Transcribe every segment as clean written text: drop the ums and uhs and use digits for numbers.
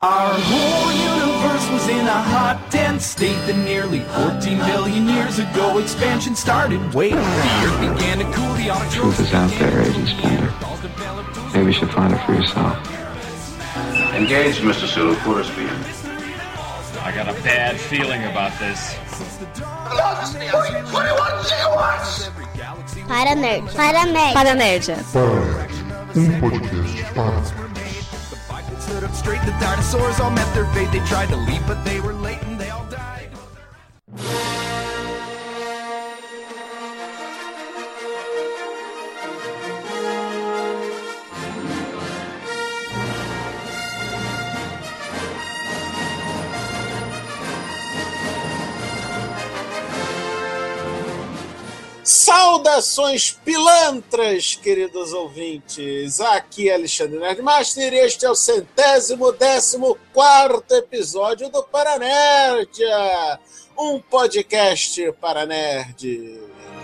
Our whole universe was in a hot, dense state that nearly 14 billion years ago expansion started. Wait, the earth began to cool, the truth is out there, Agent Splinter. Maybe you should find it for yourself. Engage, Mr. Sulu. Full speed. I got a bad feeling about this. Para Nerd. Para Nerd. Para Nerd. Podcast para. Stood up straight, the dinosaurs all met their fate. They tried to leave, but they were late and they all died. Saudações pilantras, queridos ouvintes! Aqui é Alexandre Nerdmaster e este é o 114º episódio do Paranerdia, um podcast para nerd.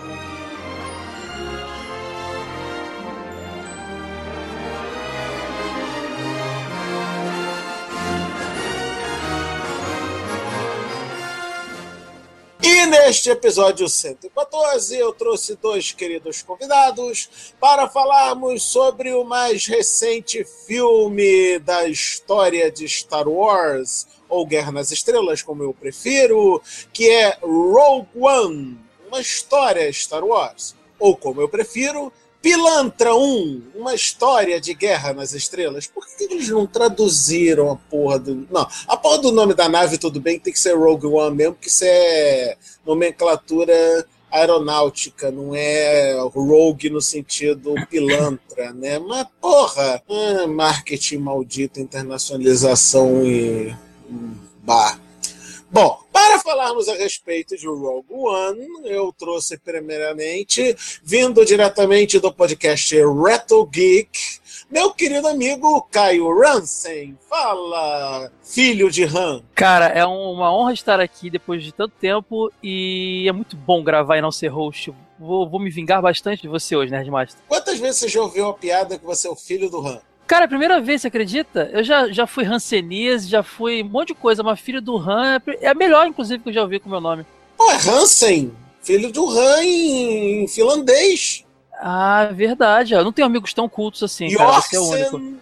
E neste episódio 114 eu trouxe dois queridos convidados para falarmos sobre o mais recente filme da história de Star Wars, ou Guerra nas Estrelas, como eu prefiro, que é Rogue One, uma história Star Wars, ou como eu prefiro, Pilantra 1, uma história de Guerra nas Estrelas. Por que eles não traduziram a porra do... Não, a porra do nome da nave, tudo bem, tem que ser Rogue One mesmo, porque isso é nomenclatura aeronáutica, não é rogue no sentido pilantra, né? Mas, porra, marketing maldito, internacionalização e... Bah. Bom, para falarmos a respeito de Rogue One, eu trouxe primeiramente, vindo diretamente do podcast Retro Geek, meu querido amigo Caio Ransen. Fala, filho de Han. Cara, é uma honra estar aqui depois de tanto tempo e é muito bom gravar e não ser host. Vou me vingar bastante de você hoje, Nerdmaster. Quantas vezes você já ouviu a piada que você é o filho do Han? Cara, a primeira vez, você acredita? Eu já fui Hansenese, já fui um monte de coisa, mas filho do Han é a melhor, inclusive, que eu já ouvi com o meu nome. Pô, é Hansen, filho do Han em finlandês. Ah, verdade. Eu não tenho amigos tão cultos assim, cara. Você é o único.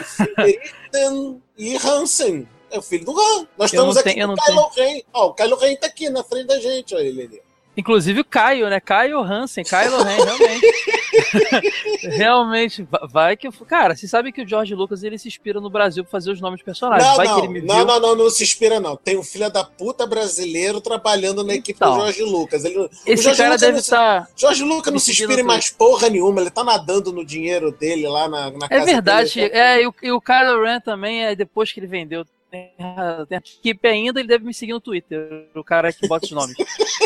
E Hansen é o filho do Han. Nós estamos aqui com o Kylo Ren. Ó, o Kylo Ren tá aqui na frente da gente, olha ele ali. Inclusive o Caio, né? Caio Hansen, Kylo Ren, realmente. Realmente, vai que... Cara, você sabe que o George Lucas, ele se inspira no Brasil pra fazer os nomes dos personagens. Não se inspira não. Tem um filho da puta brasileiro trabalhando na equipe do George Lucas. Esse cara deve estar... George Lucas não se inspira em mais porra nenhuma. Ele tá nadando no dinheiro dele lá na casa dele. É verdade. E o Kylo Ren também, depois que ele vendeu... Tem a equipe ainda, ele deve me seguir no Twitter, o cara que bota os nomes.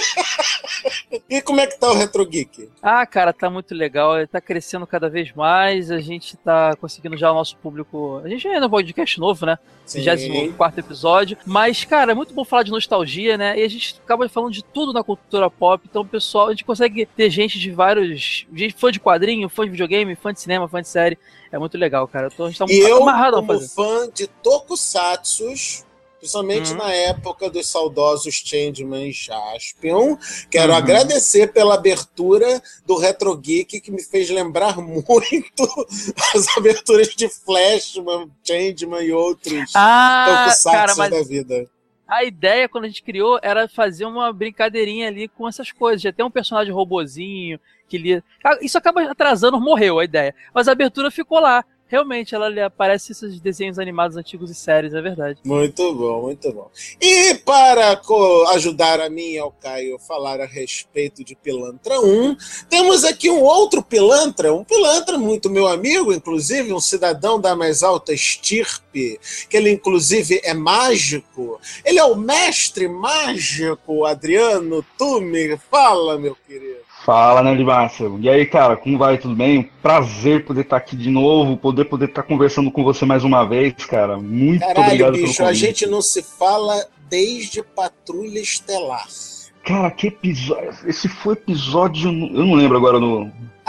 E como é que tá o Retro Geek? Ah, cara, tá muito legal, ele tá crescendo cada vez mais, a gente tá conseguindo já o nosso público, a gente ainda é um podcast novo, né? Sim. 24º episódio, mas, cara, é muito bom falar de nostalgia, né? E a gente acaba falando de tudo na cultura pop, então, pessoal, a gente consegue ter gente de vários, gente fã de quadrinho, fã de videogame, fã de cinema, fã de série. É muito legal, cara. A gente tá amarrado a fazer. Como fã de tokusatsus, principalmente na época dos saudosos Changeman e Jaspion, quero agradecer pela abertura do Retro Geek, que me fez lembrar muito as aberturas de Flashman, Changeman e outros tokusatsus da vida. A ideia, quando a gente criou, era fazer uma brincadeirinha ali com essas coisas. Já tem um personagem robozinho que lia. Isso acaba atrasando, morreu a ideia. Mas a abertura ficou lá. Realmente, ela aparece esses desenhos animados antigos e séries, é verdade. Muito bom, muito bom. E para ajudar a mim e ao Caio a falar a respeito de Pilantra 1, temos aqui um outro pilantra, um pilantra muito meu amigo, inclusive, um cidadão da mais alta estirpe, que ele inclusive é mágico. Ele é o mestre mágico, Adriano Tume. Fala, meu querido. Fala, Nerdmaster. E aí, cara, como vai? Tudo bem? Prazer poder estar aqui de novo, poder estar conversando com você mais uma vez, cara. Muito obrigado pelo convite. A gente não se fala desde Patrulha Estelar. Cara, que episódio... Esse foi episódio... Eu não lembro agora no...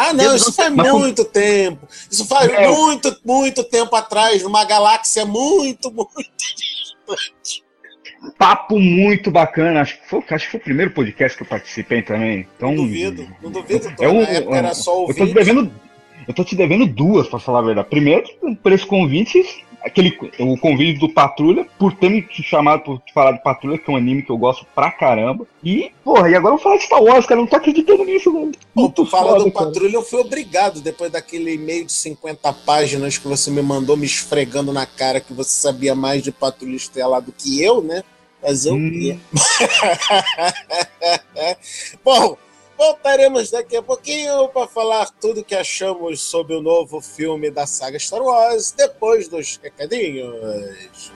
Ah, não, isso faz muito tempo. Isso faz muito tempo atrás, numa galáxia muito distante. Papo muito bacana. Acho que foi o primeiro podcast que eu participei também. Então, não duvido. Na época era só ouvir. Eu tô te devendo duas, pra falar a verdade. Primeiro, por esse convite, o convite do Patrulha, por ter me chamado por falar de Patrulha, que é um anime que eu gosto pra caramba. E, porra, e agora eu vou falar de Star Wars, cara. Eu não tô acreditando nisso, velho. Bom, tu fala do Patrulha, eu fui obrigado, depois daquele e-mail de 50 páginas que você me mandou, me esfregando na cara que você sabia mais de Patrulha Estelar do que eu, né? Mas eu queria. Bom, voltaremos daqui a pouquinho para falar tudo que achamos sobre o novo filme da saga Star Wars, depois dos recadinhos.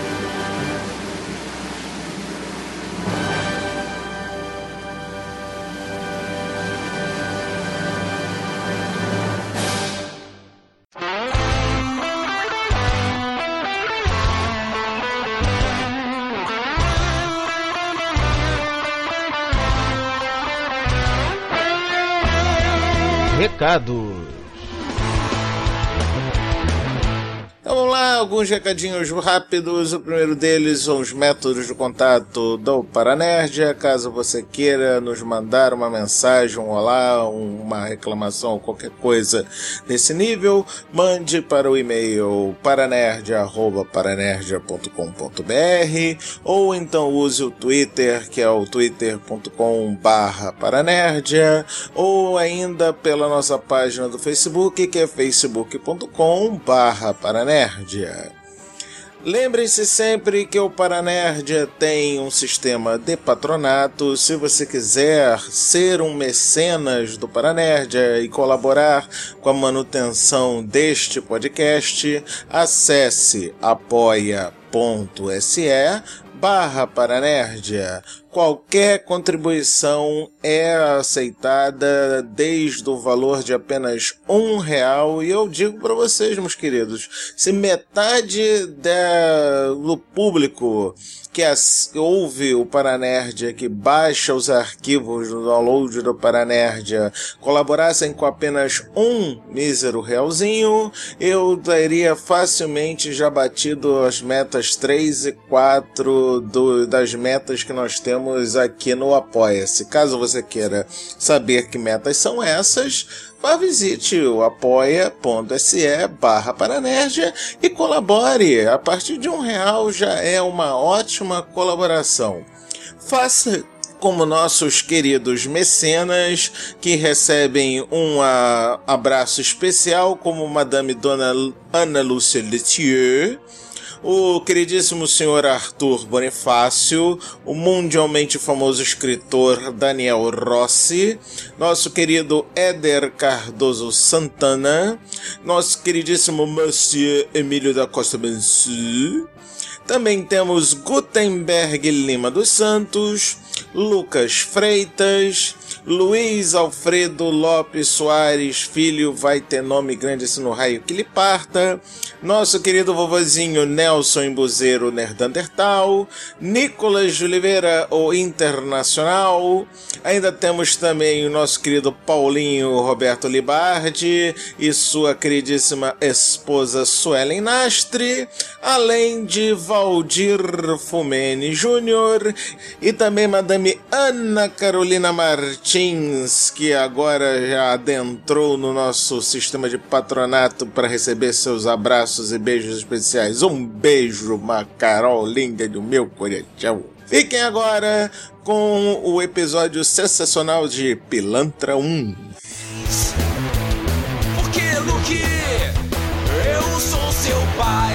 Recados. Então vamos lá, alguns recadinhos rápidos. O primeiro deles são os métodos de contato do Paranerdia. Caso você queira nos mandar uma mensagem, um olá, uma reclamação, qualquer coisa desse nível, mande para o e-mail paranerdia@paranerdia.com.br ou então use o Twitter, que é o twitter.com/paranerdia, ou ainda pela nossa página do Facebook, que é facebook.com/paranerdia. Lembre-se sempre que o Paranerdia tem um sistema de patronato. Se você quiser ser um mecenas do Paranerdia e colaborar com a manutenção deste podcast, acesse apoia.se/Paranerdia. Qualquer contribuição é aceitada desde o valor de apenas R$1. E eu digo para vocês, meus queridos, se metade do público que ouve o Paranerdia, que baixa os arquivos do download do Paranerdia, colaborassem com apenas um mísero realzinho, eu teria facilmente já batido as metas 3 e 4 das metas que nós temos aqui no Apoia-se. Caso você queira saber que metas são essas, visite o apoia.se/Paranerdia e colabore. A partir de R$1 já é uma ótima colaboração. Faça como nossos queridos mecenas, que recebem um abraço especial, como Madame Dona Ana Lúcia Letier, o queridíssimo senhor Arthur Bonifácio, o mundialmente famoso escritor Daniel Rossi, nosso querido Éder Cardoso Santana, nosso queridíssimo Monsieur Emílio da Costa Bensu. Também temos Gutenberg Lima dos Santos, Lucas Freitas, Luiz Alfredo Lopes Soares Filho, vai ter nome grande esse no raio que lhe parta, nosso querido vovozinho Nelson Embuzeiro Nerdandertal, Nicolas de Oliveira, o Internacional. Ainda temos também o nosso querido Paulinho Roberto Libardi e sua queridíssima esposa Suelen Nastre, além de Valdir Fumene Júnior e também Madame Ana Carolina Martins, que agora já adentrou no nosso sistema de patronato para receber seus abraços e beijos especiais. Um beijo, Macarol, linda do meu coração. Fiquem agora com o episódio sensacional de Pilantra 1. Porque, Luke, eu sou seu pai.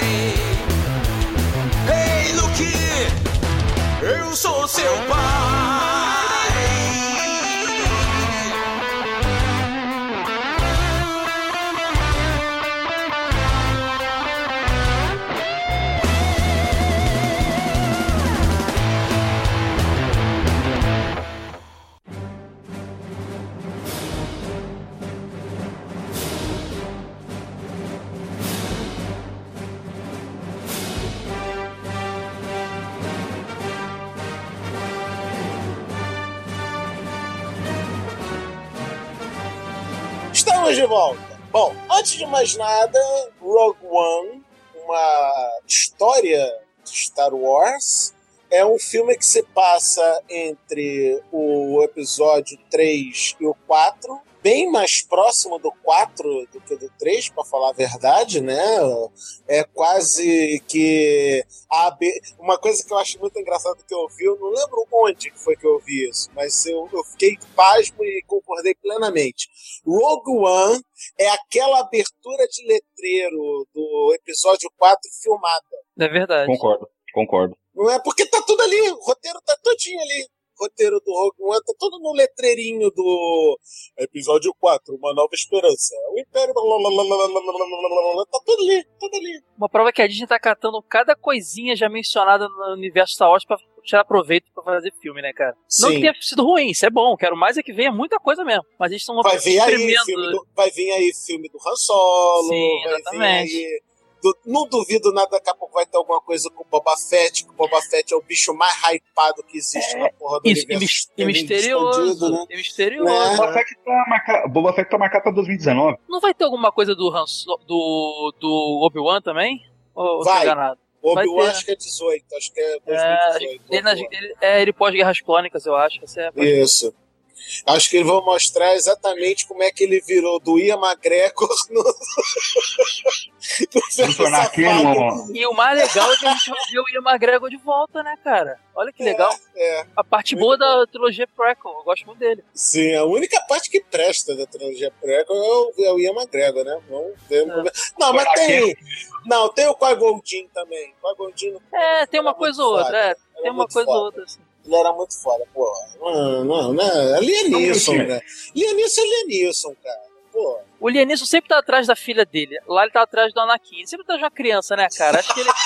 Ei, Luke, eu sou seu pai. Estamos de volta. Bom, antes de mais nada, Rogue One, uma história de Star Wars, é um filme que se passa entre o episódio 3 e o 4, bem mais próximo do 4 do que do 3, para falar a verdade, né? É quase que uma coisa que eu acho muito engraçada que eu vi, eu não lembro onde foi que eu vi isso, mas eu fiquei pasmo e concordei plenamente. Rogue One é aquela abertura de letreiro do episódio 4 filmada. É verdade. Concordo. Não é? Porque tá tudo ali, o roteiro tá todinho ali. O roteiro do Rogue One tá todo no letreirinho do episódio 4, Uma Nova Esperança. O Império... Tá tudo ali. Uma prova que a Disney tá catando cada coisinha já mencionada no universo Star Wars pra tirar proveito pra fazer filme, né, cara? Sim. Não que tenha sido ruim, isso é bom. Quero mais é que venha muita coisa mesmo. Mas eles estão vai vir aí filme do Han Solo. Sim, vai exatamente. vir aí... Não duvido nada, daqui a pouco vai ter alguma coisa com o Boba Fett, que o Boba Fett é o bicho mais hypado que existe na porra do universo. E misterioso, né? E misterioso. Né? Boba Fett tá marcado pra 2019. Não vai ter alguma coisa do Obi-Wan também? Ou vai. Tô enganado? Obi-Wan acho que é 18, acho que é 2018. Ele pós-Guerras Clônicas, eu acho. Isso. Acho que eles vão mostrar exatamente como é que ele virou do Ian McGregor no E o mais legal é que a gente vai ver o Ian McGregor de volta, né, cara? Olha que legal. A parte boa da trilogia prequel, eu gosto muito dele. Sim, a única parte que presta da trilogia prequel é o Ian McGregor, né? Não, mas tem... Não, tem o Qui-Gon Jinn também. Qui-Gon Jinn tem uma coisa ou outra, tem uma coisa ou outra, assim. Ele era muito foda, pô. Não, Lianisson, né? Lianisson, cara. Pô. O Lianisson sempre tá atrás da filha dele. Lá ele tá atrás do Anakin. Ele sempre tá de uma criança, né, cara? Acho que ele...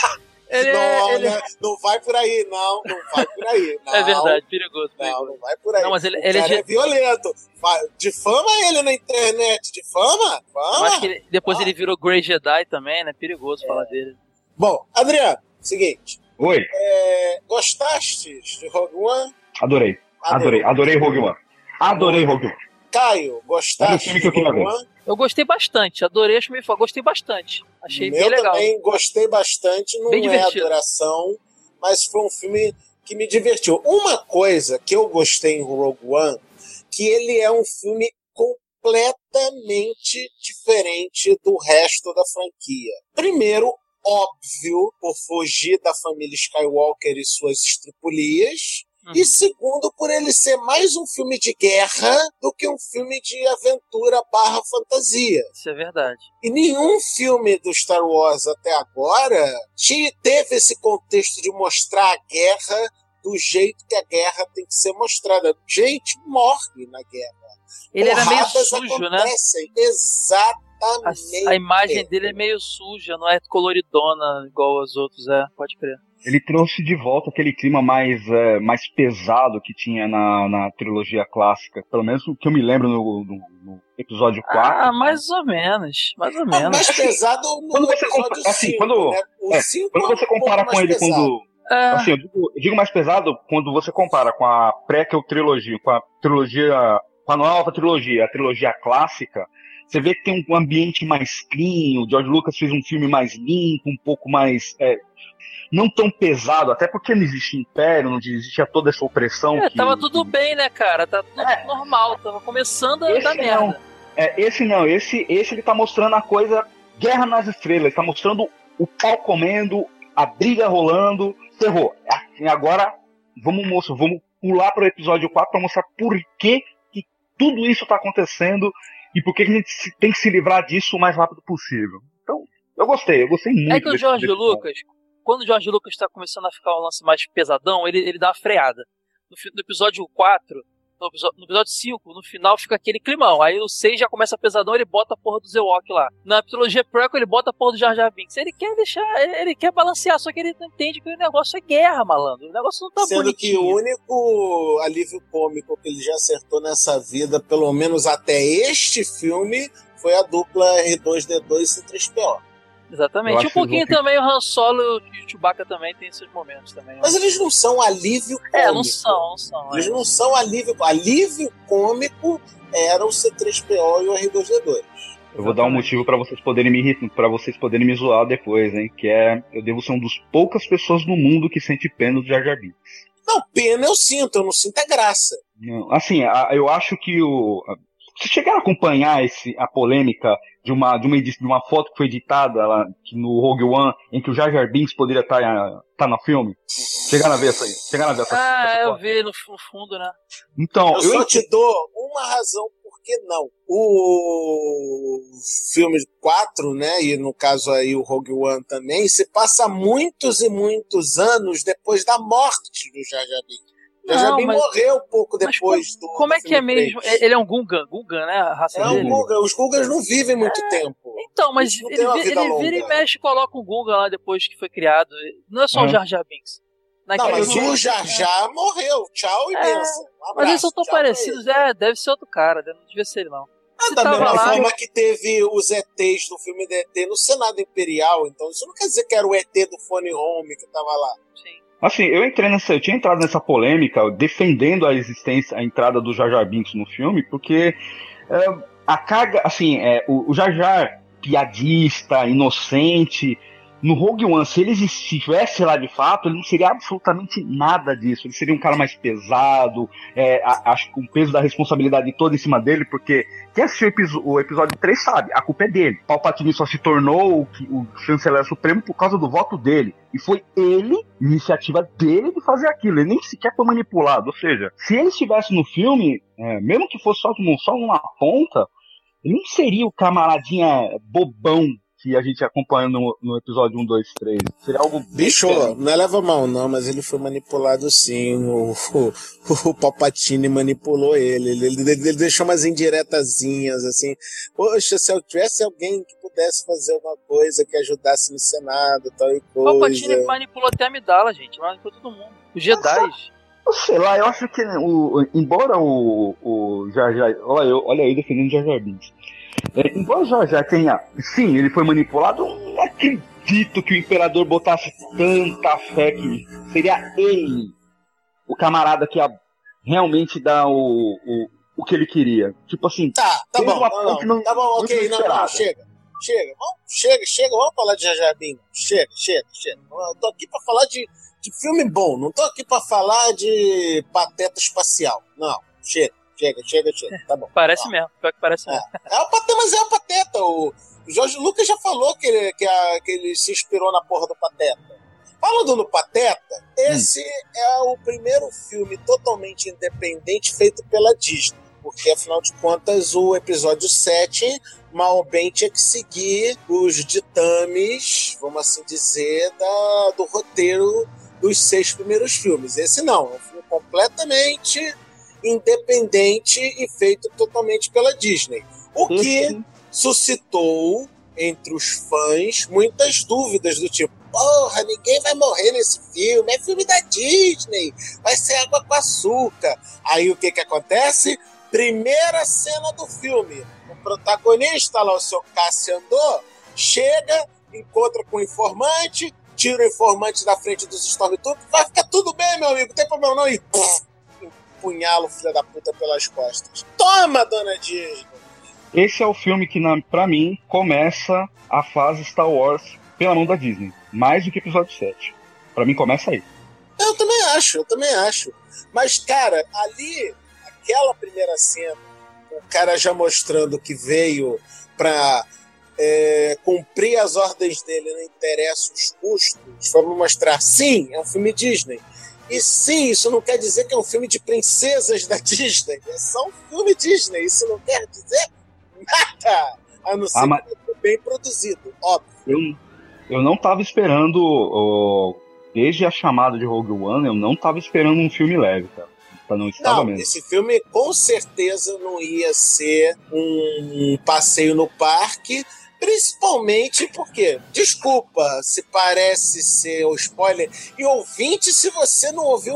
Não vai por aí, não vai por aí. Não. É verdade, perigoso. Não vai por aí. Não, mas ele é violento. Difama ele na internet, difama? Mas que depois ele virou Grey Jedi também, né? Perigoso falar dele. Bom, Adriano, seguinte. Oi. Gostaste de Rogue One? Adorei Rogue One. Adorei Rogue One. Caio, gostaste de Rogue One? Eu gostei bastante, adorei, gostei bastante. Achei bem legal. Eu também gostei bastante, não bem divertido. Adoração, mas foi um filme que me divertiu. Uma coisa que eu gostei em Rogue One, que ele é um filme completamente diferente do resto da franquia. Primeiro, óbvio, por fugir da família Skywalker e suas estripulias. E segundo, por ele ser mais um filme de guerra do que um filme de aventura / fantasia. Isso é verdade. E nenhum filme do Star Wars até agora teve esse contexto de mostrar a guerra do jeito que a guerra tem que ser mostrada. Gente morre na guerra. Ele era meio sujo, acontecem. Né? Exatamente. A imagem dele é meio suja, não é coloridona igual os outros, pode crer. Ele trouxe de volta aquele clima mais pesado que tinha na trilogia clássica. Pelo menos o que eu me lembro no episódio 4. Mais ou menos. Mais pesado no episódio 5. Quando você compara com ele quando... Assim, eu digo mais pesado quando você compara com a prequel trilogia, com a nova trilogia, a trilogia clássica. Você vê que tem um ambiente mais clean, o George Lucas fez um filme mais limpo, um pouco mais... não tão pesado, até porque não existe império, não existia toda essa opressão. Tava tudo bem, né, cara? Tá tudo normal, tava começando a dar merda. Esse ele tá mostrando a coisa Guerra nas Estrelas, ele tá mostrando o pau comendo, a briga rolando, ferrou. E agora, vamos pular pro episódio 4 pra mostrar por que tudo isso tá acontecendo e por que a gente tem que se livrar disso o mais rápido possível. Então, eu gostei muito. É que o George Lucas... Quando o George Lucas está começando a ficar um lance mais pesadão, ele dá uma freada. No episódio 4, no episódio 5, no final fica aquele climão. Aí o 6 já começa pesadão, ele bota a porra do Ewok lá. Na trilogia prequel, ele bota a porra do Jar Jar Binks. Ele quer deixar, ele quer balancear, só que ele não entende que o negócio é guerra, malandro. O negócio não tá Sendo bonitinho. que o único alívio cômico que ele já acertou nessa vida, pelo menos até este filme, foi a dupla R2-D2 e C3PO. Exatamente. E um pouquinho também o Han Solo e o Chewbacca também tem esses momentos também. Mas eles não são alívio cômico. Não são. Eles não são alívio cômico era o C3PO e o R2D2. Eu vou dar um motivo pra vocês poderem me zoar depois, hein? Que é, eu devo ser um dos poucas pessoas no mundo que sente pena do Jar Jar Binks. Não, pena eu não sinto a graça. Não, assim, eu acho que vocês chegaram a acompanhar a polêmica de uma foto que foi editada lá, no Rogue One, em que o Jar Jar Binks poderia estar no filme? Chegaram a ver essa aí? Essa eu foto? vi no fundo, né? Então, eu só te dou uma razão por que não. O filme 4, né, e no caso aí o Rogue One também, se passa muitos e muitos anos depois da morte do Jar Jar Binks. Jar Jar Binks morreu pouco depois do Como é que é mesmo? 3. Ele é um Gungan, né? A raça dele. Um Gungan. Os Gungans não vivem muito tempo. Então, mas ele vira e mexe e coloca um Gungan lá depois que foi criado. Não é só o Jar Jar Binks. Não, mas o Jar Jar morreu. Tchau e benção. Mas eles são tão parecidos. Deve ser outro cara. Não devia ser ele, não. Da mesma forma que teve os ETs do filme do ET no Senado Imperial. Então isso não quer dizer que era o ET do Phone Home que tava lá. Sim. Assim, eu tinha entrado nessa polêmica defendendo a entrada do Jar Jar Binks no filme, porque a carga, assim, o Jar Jar piadista, inocente, no Rogue One, se ele estivesse lá de fato, ele não seria absolutamente nada disso. Ele seria um cara mais pesado, acho que o peso da responsabilidade toda em cima dele, porque quem assistiu o episódio 3 sabe, a culpa é dele. Palpatine só se tornou o chanceler supremo por causa do voto dele. E foi iniciativa dele de fazer aquilo. Ele nem sequer foi manipulado. Ou seja, se ele estivesse no filme, mesmo que fosse só uma ponta, ele não seria o camaradinha bobão que a gente acompanha no episódio 1, 2, 3. Seria algo... Bicho, não leva a mão não, mas ele foi manipulado sim. O Palpatine manipulou ele. Ele deixou umas indiretazinhas, assim. Poxa, se eu tivesse alguém que pudesse fazer alguma coisa que ajudasse no Senado, tal e coisa... O Palpatine manipulou até a Amidala, gente. Manipulou todo mundo. Os Jedi. Sei lá, eu acho que embora o Jar Jar... Olha aí defendendo o Jar Jar Binks. Embora o Jar Jar tenha... Sim, ele foi manipulado. Eu não acredito que o Imperador botasse tanta fé que seria ele o camarada que ia realmente dar o que ele queria. Tipo assim... Tá bom, tá bom, ok, não, chega. Vamos falar de Jar Jar Binks. Chega. Eu tô aqui pra falar de filme bom, não tô aqui pra falar de pateta espacial. Não, chega, tá bom. Parece mesmo, pior que parece mesmo. Mas é o Pateta. O Jorge Lucas já falou que ele se inspirou na porra do Pateta. Falando no Pateta, esse é o primeiro filme totalmente independente feito pela Disney. Porque, afinal de contas, o episódio 7, mal bem, tinha que seguir os ditames, vamos assim dizer, do roteiro dos 6 primeiros filmes. Esse não, é um filme completamente independente e feito totalmente pela Disney. O que suscitou entre os fãs muitas dúvidas do tipo, porra, ninguém vai morrer nesse filme, é filme da Disney, vai ser água com açúcar. Aí o que acontece? Primeira cena do filme, o protagonista lá, o seu Cassiandor, chega, encontra com o informante, tira o informante da frente dos Stormtroopers, vai ficar tudo bem, meu amigo, não tem problema não, e punhalo o filho da puta pelas costas. Toma, dona Disney! Esse é o filme que, pra mim, começa a fase Star Wars pela mão da Disney. Mais do que episódio 7. Pra mim, começa aí. Eu também acho. Mas, cara, ali, aquela primeira cena, o cara já mostrando que veio pra cumprir as ordens dele, não interessa os custos, vamos mostrar, sim, é um filme Disney. E sim, isso não quer dizer que é um filme de princesas da Disney. É só um filme Disney. Isso não quer dizer nada. A não ser que foi bem produzido, óbvio. Eu não tava esperando, desde a chamada de Rogue One, eu não tava esperando um filme leve, cara. Não estava mesmo. Esse filme com certeza não ia ser um passeio no parque. Principalmente porque, desculpa se parece ser o spoiler, e ouvinte, se você não viu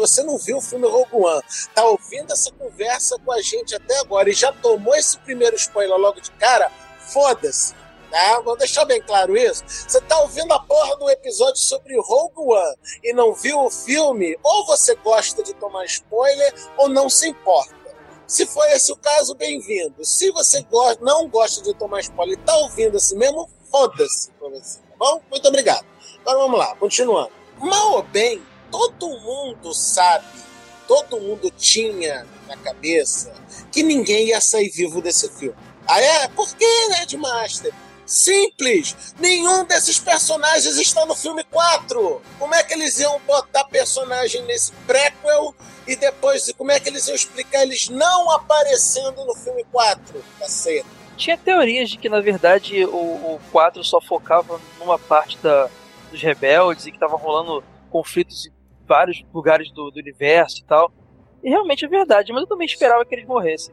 o filme Rogue One, tá ouvindo essa conversa com a gente até agora e já tomou esse primeiro spoiler logo de cara, foda-se, tá? Vou deixar bem claro isso. Você tá ouvindo a porra do episódio sobre Rogue One e não viu o filme, ou você gosta de tomar spoiler ou não se importa. Se for esse o caso, bem-vindo. Se você não gosta de tomar spoiler e tá ouvindo assim mesmo, foda-se pra você, tá bom? Muito obrigado. Agora vamos lá, continuando. Mal ou bem, todo mundo sabe, todo mundo tinha na cabeça que ninguém ia sair vivo desse filme. Ah, é? Por que, né, de Master? Simples! Nenhum desses personagens está no filme 4! Como é que eles iam botar personagem nesse prequel e depois como é que eles iam explicar eles não aparecendo no filme 4? Caceta. Tinha teorias de que, na verdade, o 4 só focava numa parte dos rebeldes e que tava rolando conflitos em vários lugares do universo e tal. E realmente é verdade, mas eu também esperava que eles morressem.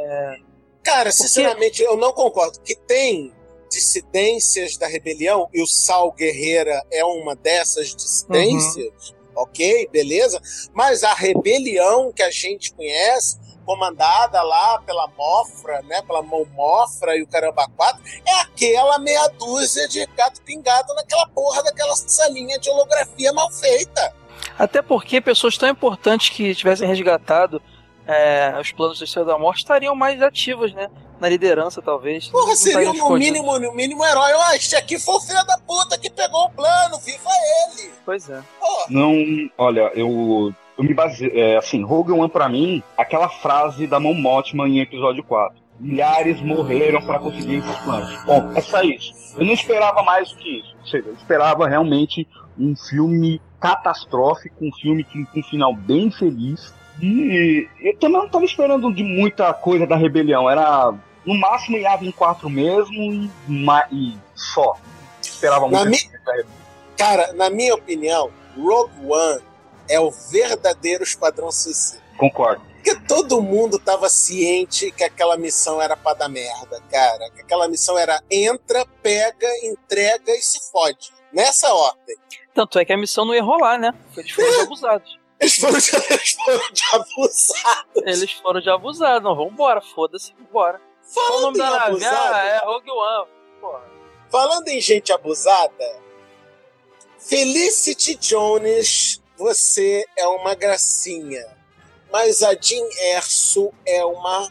Cara, sinceramente, eu não concordo. Que tem dissidências da rebelião, e o Saul Guerreira é uma dessas dissidências, ok, beleza? Mas a rebelião que a gente conhece, comandada lá pela Mofra, né, pela Mão Mofra e o Caramba 4, é aquela meia dúzia de gato pingado naquela porra daquela salinha de holografia mal feita. Até porque pessoas tão importantes que tivessem resgatado os planos do Estrela da Morte estariam mais ativas, né? Na liderança, talvez. Porra, seria no mínimo herói. Este aqui foi o filho da puta que pegou o plano, viva ele! Pois é. Porra. Não, olha, eu me baseio, assim, Rogue One pra mim, aquela frase da Mon Mothma em episódio 4. Milhares morreram pra conseguir esses planos. Bom, é só isso. Eu não esperava mais do que isso. Ou seja, eu esperava realmente um filme catastrófico, um filme com um final bem feliz. E eu também não estava esperando de muita coisa da rebelião. Era, no máximo, ia vir 4 mesmo e só. Esperava muito. Cara, na minha opinião, Rogue One é o verdadeiro Esquadrão Suicida. Concordo. Porque todo mundo tava ciente que aquela missão era pra dar merda, cara. Que aquela missão era entra, pega, entrega e se fode. Nessa ordem. Tanto é que a missão não ia rolar, né? Eles foram abusados. Eles foram de abusados. Eles foram de abusados. Não, vambora, foda-se, vambora. Qual o nome da nave? É Rogue One. Porra. Falando em gente abusada, Felicity Jones, você é uma gracinha. Mas a Jyn Erso é uma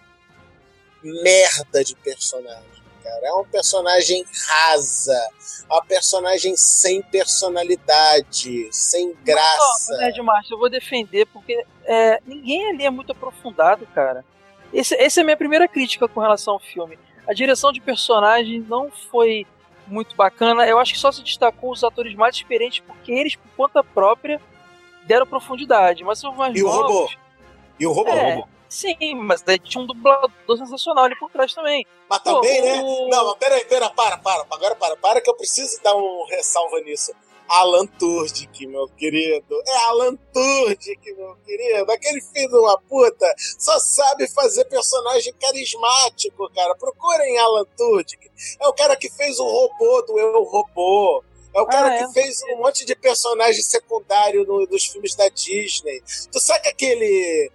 merda de personagem, cara. É um personagem rasa. É uma personagem sem personalidade, sem graça. Nerd Master, eu vou defender, porque ninguém ali é muito aprofundado, cara. Essa é a minha primeira crítica com relação ao filme. A direção de personagem não foi muito bacana. Eu acho que só se destacou os atores mais experientes, porque eles, por conta própria, deram profundidade. Mas são mais novos. Robô? E o robô? Sim, mas daí tinha um dublador sensacional ali por trás também. Mas também, né? Não, mas pera, para. Agora para que eu preciso dar um ressalva nisso. Alan Tudyk, meu querido. É Alan Tudyk, meu querido. Aquele filho de uma puta só sabe fazer personagem carismático, cara. Procurem Alan Tudyk. É o cara que fez o robô do Eu, Robô. É o cara que fez um monte de personagem secundário nos filmes da Disney. Tu sabe aquele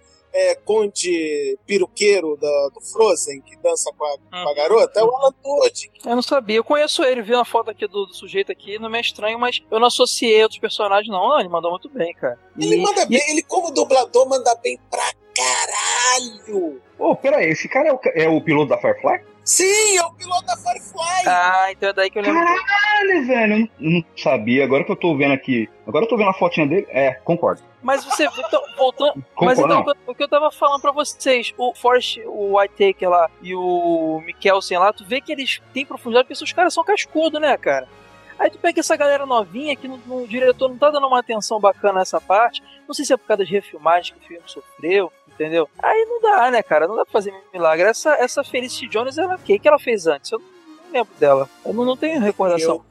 conde peruqueiro do Frozen, que dança com a garota? É o Alan Tudyk. Eu não sabia. Eu conheço ele, vi uma foto aqui do sujeito aqui, não me é estranho, mas eu não associei outros personagens, não. Não, ele mandou muito bem, cara. Ele manda bem, ele como dublador manda bem pra caralho. Peraí, esse cara é o piloto da Firefly? Sim, é o piloto da Firefly. Ah, então é daí que eu lembro. Caralho, velho, eu não sabia. Agora que eu tô vendo aqui, agora eu tô vendo a fotinha dele. Concordo. Mas você, voltando, mas então, o que eu tava falando pra vocês, o Forrest, o Whitaker lá e o Mikkelsen lá, tu vê que eles têm profundidade porque os caras são cascudos, né, cara? Aí tu pega essa galera novinha que o diretor não tá dando uma atenção bacana nessa parte, não sei se é por causa das refilmagens que o filme sofreu, entendeu? Aí não dá, né, cara, não dá pra fazer milagre. Essa Felicity Jones, o que ela fez antes? Eu não lembro dela, eu não tenho recordação.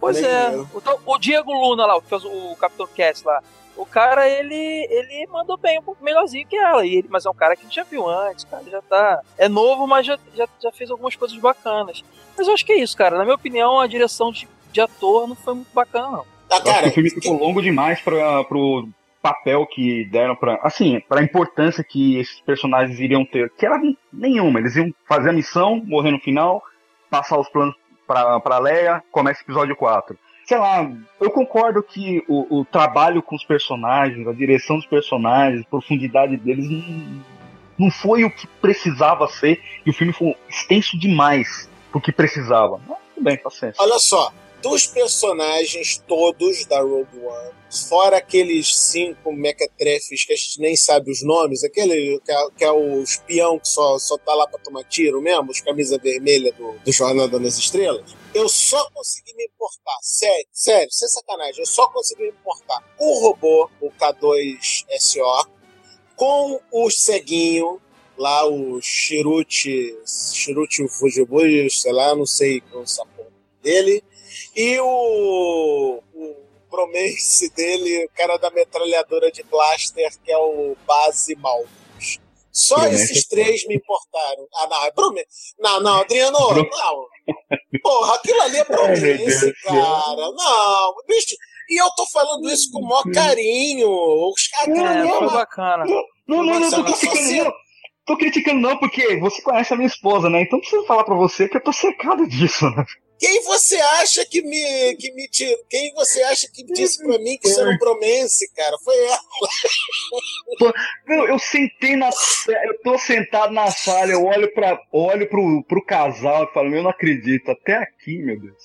O Diego Luna lá, que fez o Capitão Cass lá, o cara, ele mandou bem um pouco melhorzinho que ela, mas é um cara que a gente já viu antes, cara, ele já tá... É novo, mas já fez algumas coisas bacanas. Mas eu acho que é isso, cara. Na minha opinião, a direção de ator não foi muito bacana, não. O filme ficou longo demais pro papel que deram pra importância que esses personagens iriam ter, que era nenhuma. Eles iam fazer a missão, morrer no final, passar os planos pra Leia, começa o episódio 4. Sei lá, eu concordo que o trabalho com os personagens, a direção dos personagens, a profundidade deles não foi o que precisava ser, e o filme foi extenso demais pro que precisava. Mas tudo bem, paciência. Olha só, dos personagens todos da Rogue One, fora aqueles 5 mequetrefes que a gente nem sabe os nomes, aquele que é o espião que só tá lá pra tomar tiro mesmo, os camisa vermelha do Jornada nas Estrelas, eu só consegui me importar, sério, sem sacanagem, eu só consegui me importar com o robô, o K2SO, com o ceguinho, lá o Chiruti Fujibuji, sei lá, não sei qual é essa porra dele, e o bromance dele, o cara da metralhadora de blaster, que é o Base Malmus. Só esses 3 me importaram. Ah, não, é bromance. Não, Adriano, não. Porra, aquilo ali é bromance, cara. Não, bicho. E eu tô falando isso com o maior carinho. Os caras foi bacana. Não, tô criticando não, porque você conhece a minha esposa, né? Então preciso falar pra você que eu tô cercado disso, né? Quem você acha que me Quem você acha que disse pra mim que isso era um bromance, cara? Foi ela. Não, eu tô sentado na sala, eu olho pro casal e falo, eu não acredito, até aqui, meu Deus.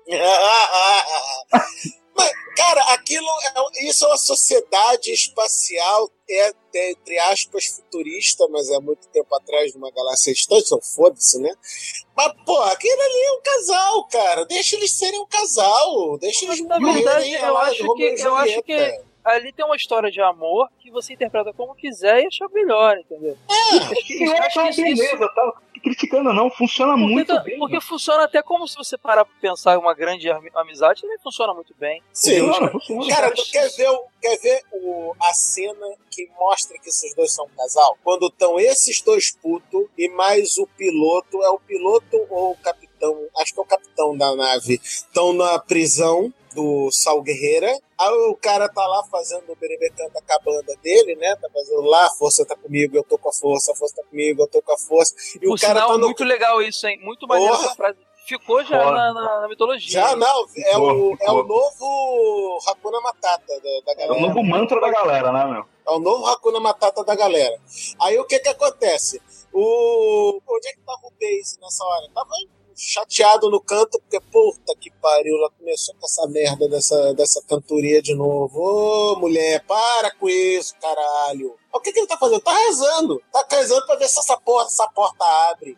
Mas, cara, isso é uma sociedade espacial, entre aspas, futurista, mas é muito tempo atrás, numa galáxia distante, então foda-se, né? Mas, pô, aquilo ali é um casal, cara. Deixa eles serem um casal. Deixa eles na verdade, eu acho que ali tem uma história de amor que você interpreta como quiser e acha melhor, entendeu? Beleza, tá criticando não, funciona muito bem. Porque funciona até como se você parar pra pensar em uma grande amizade, também funciona muito bem. Sim, cara, tu quer ver a cena que mostra que esses dois são um casal? Quando estão esses dois putos e mais o piloto, é o piloto ou o capitão, acho que é o capitão da nave, estão na prisão do Sal Guerreira. Aí o cara tá lá fazendo o berebecanta com a banda dele, né? Tá fazendo lá, a força tá comigo, eu tô com a força tá comigo, eu tô com a força. E o cara tá muito legal isso, hein? Muito maneiro essa frase. Ficou já na mitologia. Já não, é o novo Hakuna Matata da galera. É o novo mantra da galera, né, meu? É o novo Hakuna Matata da galera. Aí o que acontece? Onde é que tava o Base nessa hora? Tava chateado no canto, porque puta que pariu, ela começou com essa merda dessa cantoria de novo. Ô, mulher, para com isso, caralho. O que ele tá fazendo? Tá rezando pra ver se essa porta abre.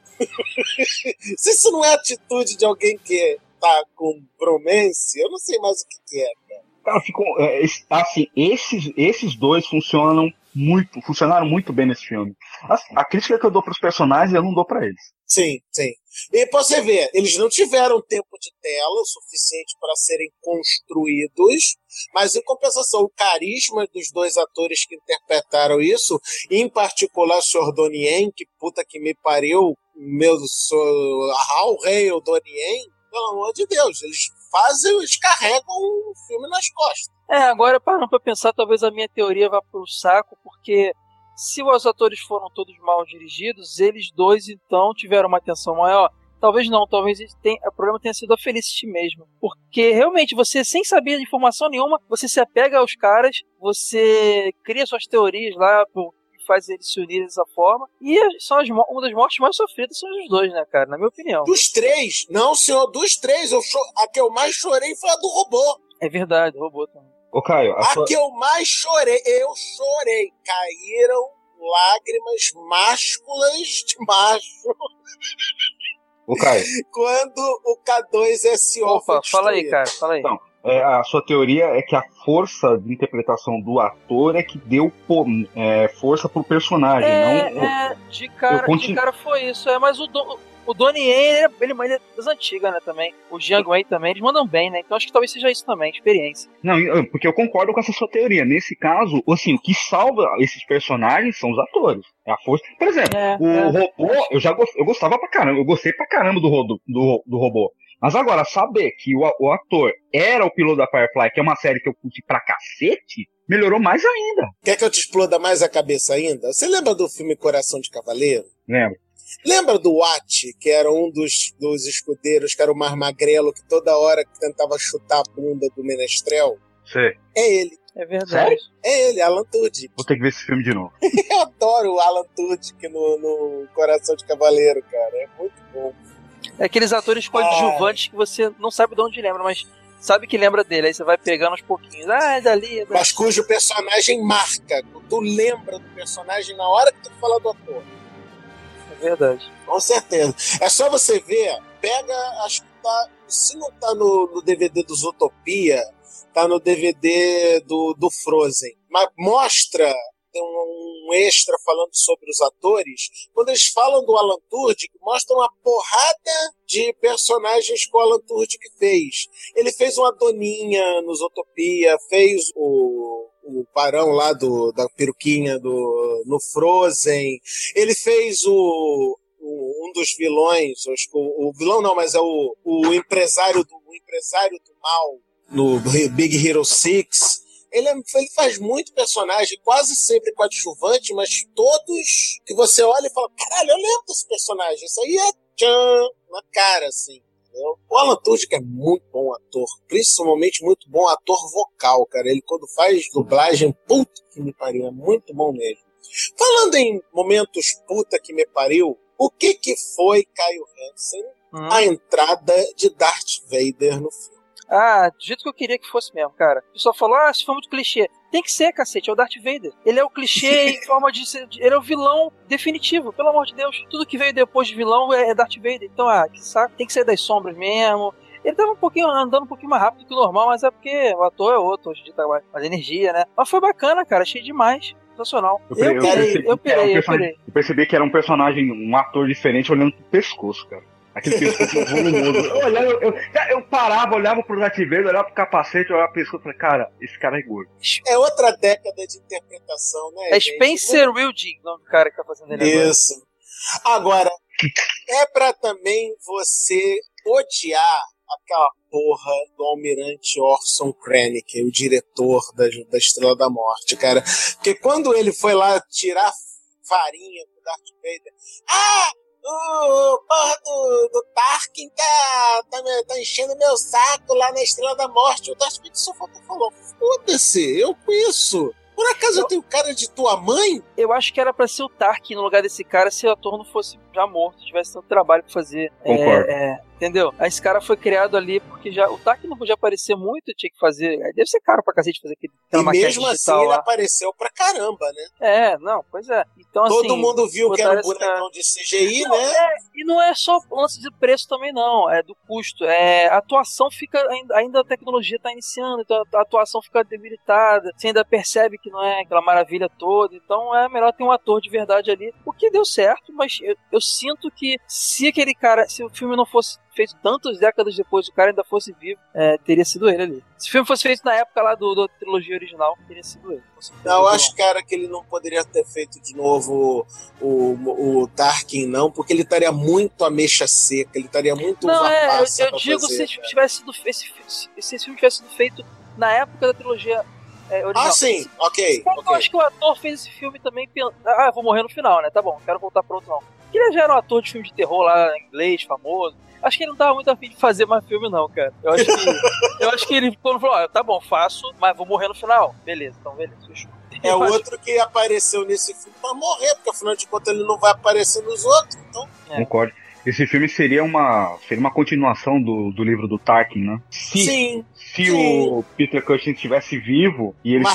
Se isso não é atitude de alguém que tá com bromance, eu não sei mais o que é, cara. Cara, assim, esses dois funcionaram muito bem nesse filme. A crítica que eu dou pros personagens, eu não dou pra eles. Sim. E pra você ver, eles não tiveram tempo de tela o suficiente para serem construídos, mas em compensação, o carisma dos dois atores que interpretaram isso, em particular o Sr. Donnie Yen, que puta que me pariu, Hal Rey Donnie Yen, pelo amor de Deus, eles carregam o filme nas costas. Agora parando pra pensar, talvez a minha teoria vá pro saco, porque se os atores foram todos mal dirigidos, eles dois então tiveram uma atenção maior. Talvez não, talvez o problema tenha sido a Felicity mesmo. Porque realmente você, sem saber de informação nenhuma, você se apega aos caras, você cria suas teorias lá, que faz eles se unirem dessa forma. E são uma das mortes mais sofridas são os dois, né, cara? Na minha opinião. Dos 3, não, senhor, dos 3, a que eu mais chorei foi a do robô. É verdade, o robô também. Ô, Caio, que eu mais chorei, caíram lágrimas másculas de macho. Ô, Caio. Quando o K2SO Opa, fala aí, cara, fala aí. Então, a sua teoria é que a força de interpretação do ator é que deu força pro personagem, não... De cara foi isso, mas o Donnie Yen, ele é das antigas, né, também. O Jiang Wei também, eles mandam bem, né? Então acho que talvez seja isso também, experiência. Não, porque eu concordo com essa sua teoria. Nesse caso, assim, o que salva esses personagens são os atores. É a força. Por exemplo, o robô, eu gostava pra caramba, eu gostei pra caramba do robô. Mas agora, saber que o ator era o piloto da Firefly, que é uma série que eu curti pra cacete, melhorou mais ainda. Quer que eu te exploda mais a cabeça ainda? Você lembra do filme Coração de Cavaleiro? Lembro. Lembra do Watt, que era um dos escudeiros, que era o mais magrelo, que toda hora tentava chutar a bunda do Menestrel? Sei. É ele. É verdade. Sério? É ele, Alan Tudyk. Vou ter que ver esse filme de novo. Eu adoro o Alan Tudyk no Coração de Cavaleiro, cara. É muito bom. É aqueles atores coadjuvantes que você não sabe de onde lembra, mas sabe que lembra dele. Aí você vai pegando aos pouquinhos. É dali, é dali. Mas cujo personagem marca. Tu lembra do personagem na hora que tu fala do ator. É verdade. Com certeza. É só você ver, pega, acho que tá, se não tá no DVD do Zootopia, tá no DVD do Frozen. Mas mostra, tem um extra falando sobre os atores. Quando eles falam do Alan Tudyk, mostram uma porrada de personagens que o Alan Tudyk fez. Ele fez uma Doninha no Zootopia, fez o Barão lá da peruquinha no Frozen. Ele fez um dos vilões, acho que o vilão não, mas é o empresário do mal no Big Hero 6. Ele faz muito personagem, quase sempre coadjuvante, mas todos que você olha e fala, caralho, eu lembro desse personagem, isso aí é tchan, na cara, assim. Entendeu? O Alan Tudyk é muito bom ator, principalmente muito bom ator vocal, cara. Ele quando faz dublagem, puta que me pariu, é muito bom mesmo. Falando em momentos puta que me pariu, o que foi, Caio Hansen, a entrada de Darth Vader no filme? Ah, do jeito que eu queria que fosse mesmo, cara. O pessoal falou, isso foi muito clichê. Tem que ser, cacete, é o Darth Vader. Ele é o clichê em forma de ser... Ele é o vilão definitivo, pelo amor de Deus. Tudo que veio depois de vilão é Darth Vader. Então, que saco. Tem que ser das sombras mesmo. Ele tava andando um pouquinho mais rápido que o normal, mas é porque o ator é outro, hoje em dia tá mais energia, né? Mas foi bacana, cara, achei demais. Sensacional. Eu pirei. Eu percebi que era um personagem, um ator diferente olhando pro pescoço, cara. Aquele pescoço volumoso. Eu parava, olhava pro Darth Vader, olhava pro capacete, olhava pro pescoço e falei, cara, esse cara é gordo. É outra década de interpretação, né? É Spencer Wilding, o nome do cara que tá fazendo ele agora. Isso. Agora, é pra também você odiar aquela porra do Almirante Orson Krennic, o diretor da Estrela da Morte, cara. Porque quando ele foi lá tirar farinha do Darth Vader, o porra do Tarkin tá enchendo meu saco lá na Estrela da Morte. O Darth Vader só falou, foda-se, eu conheço. Por acaso eu tenho cara de tua mãe? Eu acho que era pra ser o Tarkin no lugar desse cara se o ator não fosse já morto, tivesse tanto trabalho pra fazer. Concordo. Entendeu? Aí esse cara foi criado ali porque já o Tarkin não podia aparecer muito, tinha que fazer. Deve ser caro pra cacete fazer aquela maquiagem mesmo assim lá. Ele apareceu pra caramba, né? Pois é. Então, todo assim, mundo viu que era um bonecão de CGI, não, né? E não é só o lance de preço também, não. É do custo. A atuação fica. Ainda a tecnologia tá iniciando, então a atuação fica debilitada. Você ainda percebe que não é aquela maravilha toda. Então é melhor ter um ator de verdade ali. O que deu certo, mas eu sinto que se o filme não fosse feito tantas décadas depois, o cara ainda fosse vivo, teria sido ele ali. Se o filme fosse feito na época lá da trilogia original, teria sido ele. Não, eu acho, cara, que ele não poderia ter feito de novo o Tarkin, não, porque ele estaria muito ameixa seca, ele estaria muito vapaça. Eu digo fazer, se tivesse sido esse filme tivesse sido feito na época da trilogia original. Sim, ok. Eu acho que o ator fez esse filme também pensando, eu vou morrer no final, né? Tá bom, quero voltar pro outro não. Porque ele já era um ator de filme de terror lá em inglês, famoso. Acho que ele não tava muito afim de fazer mais filme, não, cara. Eu acho que ele, quando falou, tá bom, faço, mas vou morrer no final. Beleza, fechou. Outro que apareceu nesse filme pra morrer, porque afinal de contas ele não vai aparecer nos outros, então... Concordo. Esse filme seria uma continuação do livro do Tarkin, né? Sim. Se o Peter Cushing estivesse vivo e ele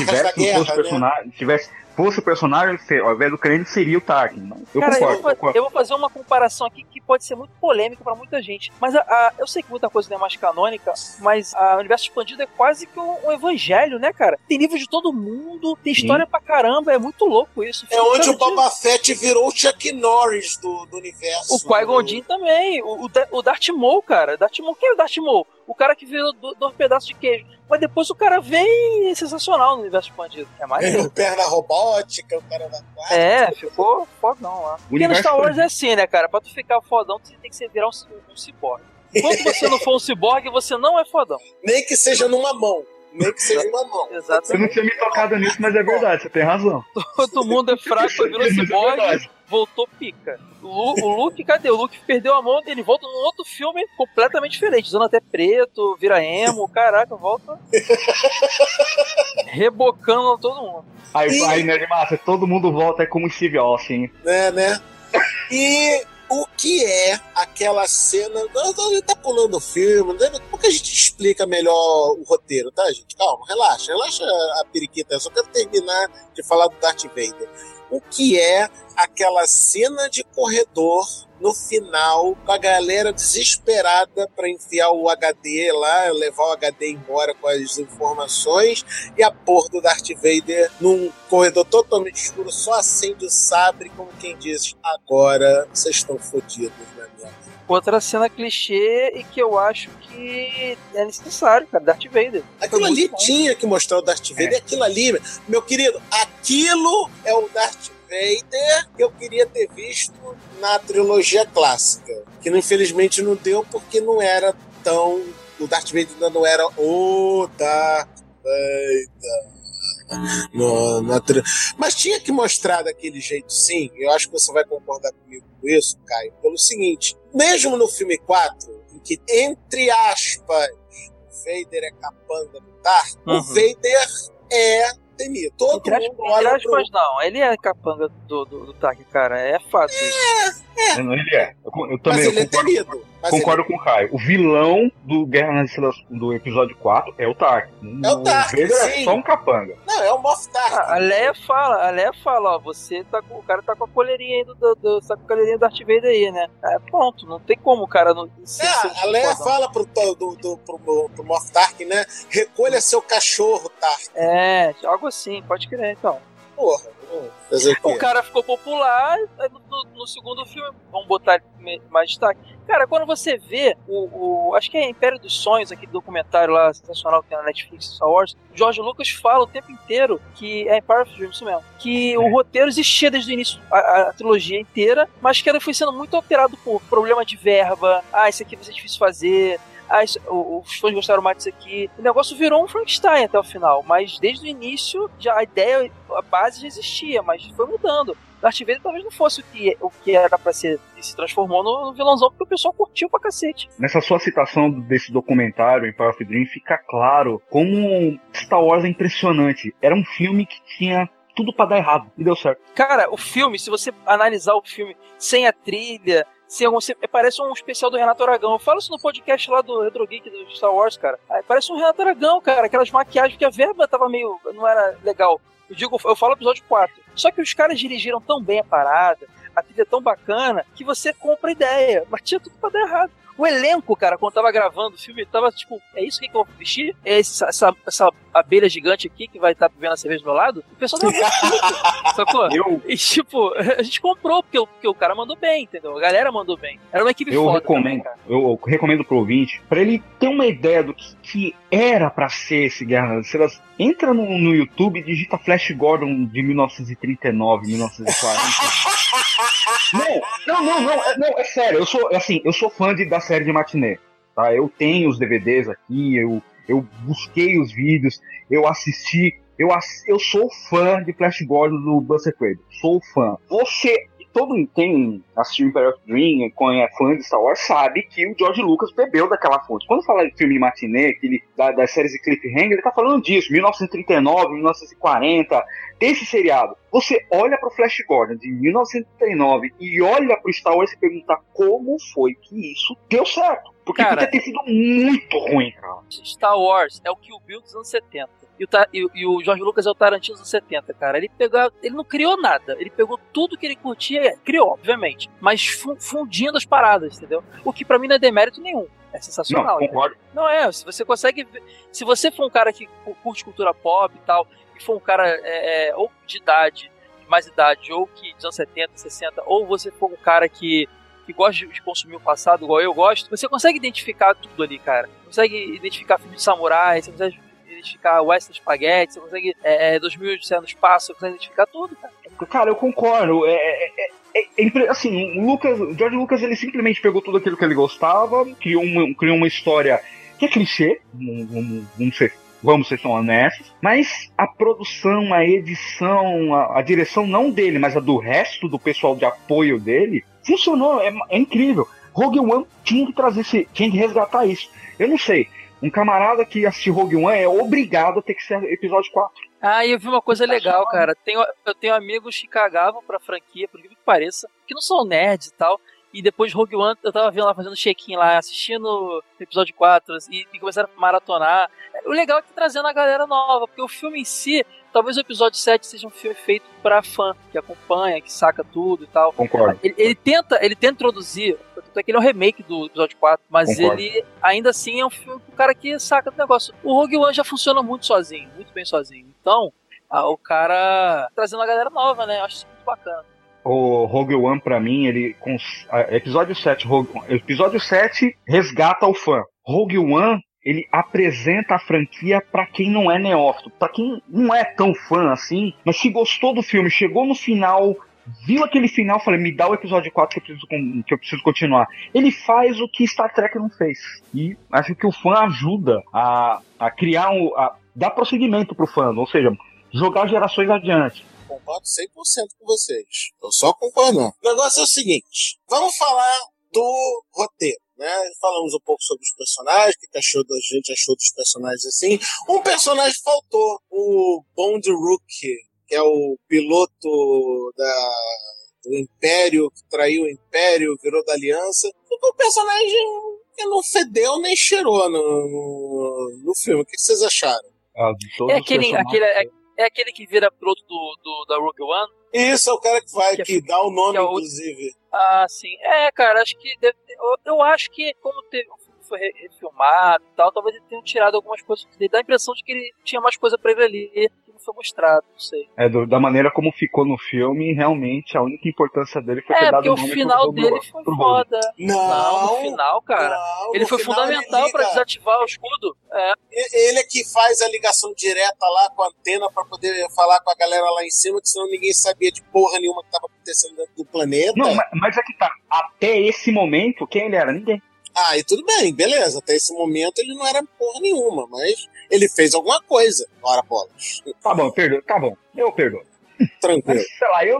fosse o personagem, ao invés do Krennic, seria o Tarkin. Eu vou fazer uma comparação aqui que pode ser muito polêmica pra muita gente. Mas eu sei que muita coisa não é mais canônica, mas o universo expandido é quase que um evangelho, né, cara? Tem livro de todo mundo, tem história pra caramba, é muito louco isso. É onde o Boba Fett virou o Chuck Norris do universo. O Qui-Gon Jinn também, o Darth Maul, cara. Quem é o Darth Maul? O cara que virou 2 pedaços de queijo. Mas depois o cara vem sensacional no universo expandido. É mais perna robótica, o cara da quarta. Ficou fodão lá. Porque no Star Wars é assim, né, cara? Pra tu ficar fodão, você tem que virar um ciborgue. Enquanto você não for um ciborgue, você não é fodão. Nem que seja numa mão. Exatamente. Eu não tinha me tocado nisso, mas é verdade, você tem razão. Todo mundo é fraco, virou ciborgue. voltou pica. O Luke, cadê? O Luke perdeu a mão, ele volta num outro filme completamente diferente, usando até preto, vira emo, caraca, volta rebocando todo mundo. Aí Nerd Massa, todo mundo volta como Steve Austin. Né? E o que é aquela cena... Ele tá pulando o filme, porque a gente explica melhor o roteiro, tá, gente? Calma, relaxa a periquita, eu só quero terminar de falar do Darth Vader. O que é aquela cena de corredor no final, com a galera desesperada para enfiar o HD lá, levar o HD embora com as informações, e a porra do Darth Vader num corredor totalmente escuro, só acende o sabre, como quem diz, agora vocês estão fodidos na minha vida. Outra cena clichê e que eu acho que é necessário, cara, Darth Vader. Aquilo ali tinha que mostrar o Darth Vader, aquilo ali, meu querido, aquilo é o Darth Vader que eu queria ter visto na trilogia clássica, que infelizmente não deu porque não era tão... O Darth Vader ainda não era o Darth Vader. Mas tinha que mostrar daquele jeito, sim. Eu acho que você vai concordar comigo com isso, Caio, pelo seguinte: mesmo no filme 4, em que, entre aspas, o Vader é capanga do Darth, o Vader é temido. Todo mundo olha pro... Não, ele é capanga do Tark, cara. É fácil. Não, ele é. Eu também, mas ele é temido. Concordo com o Caio. O vilão do Guerra nas Estrelas do episódio 4 é o Tark. É o Tark, sim. É só um capanga. Não, é o Moff Tark. A Leia fala, ó, você tá com... O cara tá com a coleirinha aí tá com a coleirinha do Darth Vader aí, né? Ponto, não tem como o cara não... A Leia fala pro Moff Tark, né? Recolha seu cachorro, Tark. Algo assim, pode crer, então. Porra, o cara ficou popular no segundo filme, vamos botar mais destaque. Cara, quando você vê acho que é Império dos Sonhos, aquele documentário lá sensacional que tem na Netflix, Star Wars, o George Lucas fala o tempo inteiro que é Empire of Dreams, isso mesmo, que o roteiro existia desde o início, a trilogia inteira, mas que ele foi sendo muito alterado por problema de verba, isso aqui vai ser difícil fazer, os fãs gostaram mais disso aqui. O negócio virou um Frankenstein até o final, mas desde o início já a ideia, a base já existia, mas foi mudando. Darth Vader talvez não fosse o que era pra ser, e se transformou no vilãozão porque o pessoal curtiu pra cacete. Nessa sua citação desse documentário, Empire of Dreams, fica claro como Star Wars é impressionante. Era um filme que tinha tudo pra dar errado, e deu certo. Cara, o filme, se você analisar o filme sem a trilha, parece um especial do Renato Aragão. Eu falo isso no podcast lá do Retro Geek do Star Wars, cara. Parece um Renato Aragão, cara. Aquelas maquiagens, porque a verba tava não era legal. Eu falo episódio 4. Só que os caras dirigiram tão bem a parada, a trilha é tão bacana, que você compra a ideia. Mas tinha tudo pra dar errado. O elenco, cara, quando tava gravando o filme, tava tipo, é isso que eu vou vestir? É essa abelha gigante aqui que vai estar bebendo a cerveja do meu lado? O pessoal tava vestindo, sacou? E tipo, a gente comprou, porque o cara mandou bem, entendeu? A galera mandou bem. Era uma equipe foda. Eu recomendo pro ouvinte, pra ele ter uma ideia do que era pra ser esse Guerra nas Estrelas, entra no YouTube e digita Flash Gordon de 1939, 1940. Não, é sério, eu sou fã da série de matinê, tá? Eu tenho os DVDs aqui, eu busquei os vídeos, eu assisti, eu sou fã de Flash Gordon do Buster Crabbe, sou fã. Quem assistiu Empire of Dream, quem é fã de Star Wars, sabe que o George Lucas bebeu daquela fonte. Quando fala de filme matinê, das séries de Cliffhanger, ele tá falando disso, 1939, 1940, esse seriado. Você olha pro Flash Gordon de 1939 e olha pro Star Wars e pergunta como foi que isso deu certo. Porque podia ter sido muito ruim, cara. Star Wars é o Kill Bill dos anos 70. E o George Lucas é o Tarantino dos anos 70, cara. Ele não criou nada. Ele pegou tudo que ele curtia, criou, obviamente. Mas fundindo as paradas, entendeu? O que pra mim não é demérito nenhum. É sensacional. Não, concordo. Não se você consegue... Se você for um cara que curte cultura pop e tal, e for um cara ou de mais idade, ou que dos anos 70, 60, ou você for um cara que gosta de consumir o passado, igual eu gosto, você consegue identificar tudo ali, cara. Você consegue identificar filme de samurai, você consegue identificar Western Spaghetti, você consegue 2000 no espaço, você consegue identificar tudo, cara. Cara, eu concordo. Assim, o George Lucas, ele simplesmente pegou tudo aquilo que ele gostava, criou uma história que é clichê, vamos ser vamos ser tão honestos, mas a produção, a edição, a direção não dele, mas a do resto do pessoal de apoio dele, funcionou, é incrível. Rogue One tinha que trazer tinha que resgatar isso. Eu não sei, um camarada que assistiu Rogue One é obrigado a ter que ser episódio 4. Ah, e eu vi uma coisa legal, cara. Eu tenho amigos que cagavam pra franquia, por que pareça, que não são nerds e tal. E depois de Rogue One, eu tava vendo lá, fazendo check-in lá, assistindo o episódio 4 e começaram a maratonar. O legal é que tá trazendo a galera nova, porque o filme em si, talvez o episódio 7 seja um filme feito pra fã, que acompanha, que saca tudo e tal. Concordo. Ele tenta introduzir, tanto é que ele é um remake do episódio 4, mas Concordo. ele ainda assim é um filme pro cara que saca do negócio. O Rogue One já funciona muito sozinho, muito bem sozinho. Então, o cara trazendo a galera nova, né? Eu acho isso muito bacana. O Rogue One, pra mim, episódio 7 resgata o fã. Rogue One, ele apresenta a franquia pra quem não é neófito, pra quem não é tão fã assim, mas se gostou do filme, chegou no final, viu aquele final, falei, me dá o episódio 4 que eu preciso continuar. Ele faz o que Star Trek não fez. E acho que o fã ajuda a criar, a dar prosseguimento pro fã, ou seja, jogar gerações adiante. Concordo 100% com vocês. Eu só concordo. O negócio é o seguinte, vamos falar do roteiro, né? Falamos um pouco sobre os personagens, o que a gente achou dos personagens assim. Um personagem faltou, o Bond Rookie, que é o piloto do Império, que traiu o Império, virou da Aliança. Um personagem que não fedeu nem cheirou no filme. O que vocês acharam? É aquele que vira piloto da Rogue One? Isso, é o cara que dá o nome, inclusive. Ah, sim. Cara, acho que eu acho que como o filme foi refilmado e tal, talvez ele tenha tirado algumas coisas. Ele dá a impressão de que ele tinha mais coisa pra ele ali que não foi mostrado, não sei. Da maneira como ficou no filme, realmente a única importância dele foi ter dado o nome. Porque o final dele foi foda. Não, no final, cara. Ele foi fundamental pra desativar o escudo. Ele é que faz a ligação direta lá com a antena pra poder falar com a galera lá em cima, que senão ninguém sabia de porra nenhuma que tava acontecendo dentro do planeta. Não, mas é que tá. Até esse momento, quem ele era? Ninguém. Ah, e tudo bem, beleza. Até esse momento ele não era porra nenhuma, mas ele fez alguma coisa. Ora, bolas. Tá bom, eu perdoo. Tranquilo. Mas, sei lá,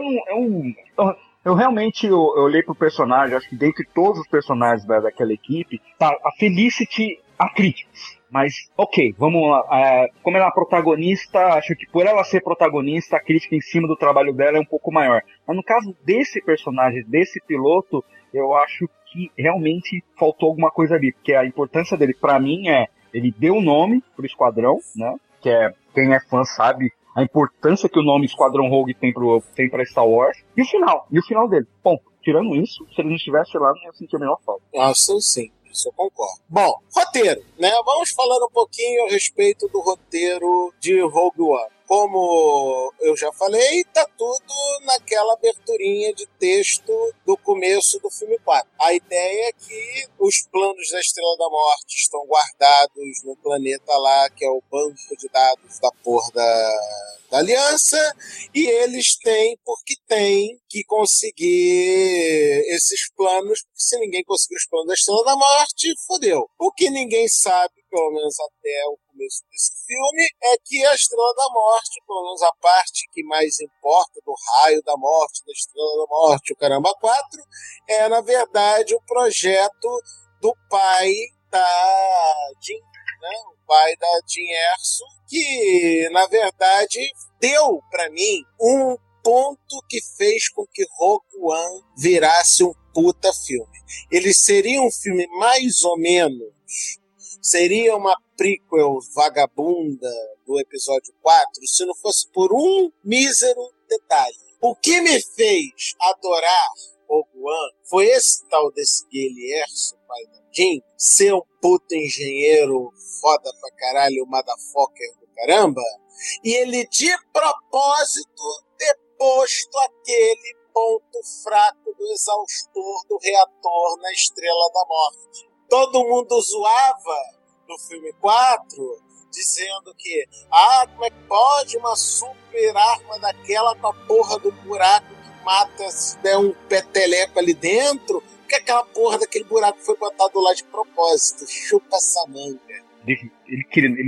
eu realmente eu olhei pro personagem, acho que dentre todos os personagens daquela equipe, tá, a Felicity há críticas. Mas, ok, vamos lá. Como ela é uma protagonista, acho que por ela ser protagonista, a crítica em cima do trabalho dela é um pouco maior. Mas no caso desse personagem, desse piloto, eu acho que realmente faltou alguma coisa ali. Porque a importância dele, pra mim, ele deu o nome pro esquadrão, né? Que quem é fã sabe a importância que o nome Esquadrão Rogue tem pra Star Wars. E o final dele. Bom, tirando isso, se ele não estivesse lá, não ia sentir a menor falta. Nossa, sim. Isso eu concordo. Bom, roteiro, né? Vamos falando um pouquinho a respeito do roteiro de Rogue One. Como eu já falei, tá tudo naquela aberturinha de texto do começo do filme 4. A ideia é que os planos da Estrela da Morte estão guardados no planeta lá, que é o banco de dados da porra da Aliança, e eles têm que conseguir esses planos, porque se ninguém conseguir os planos da Estrela da Morte, fodeu. O que ninguém sabe, pelo menos até o começo desse filme, é que a Estrela da Morte, pelo menos a parte que mais importa do raio da morte, da Estrela da Morte, o Caramba 4, é, na verdade, o projeto do pai da Jean, né? O pai da Jean Erso, que, na verdade, deu para mim um ponto que fez com que Rogue One virasse um puta filme. Ele seria um filme mais ou menos, seria uma prequel vagabunda do episódio 4, se não fosse por um mísero detalhe. O que me fez adorar Rogue One foi esse tal desse Gale Erso, pai da Jean, ser um puta engenheiro foda pra caralho, motherfucker do caramba, e ele de propósito ter posto aquele ponto fraco do exaustor do reator na Estrela da Morte. Todo mundo zoava no filme 4, dizendo que como é que pode uma super arma daquela com a porra do buraco que mata se der um peteleco ali dentro, porque aquela porra daquele buraco foi botado lá de propósito. Chupa essa manga. Ele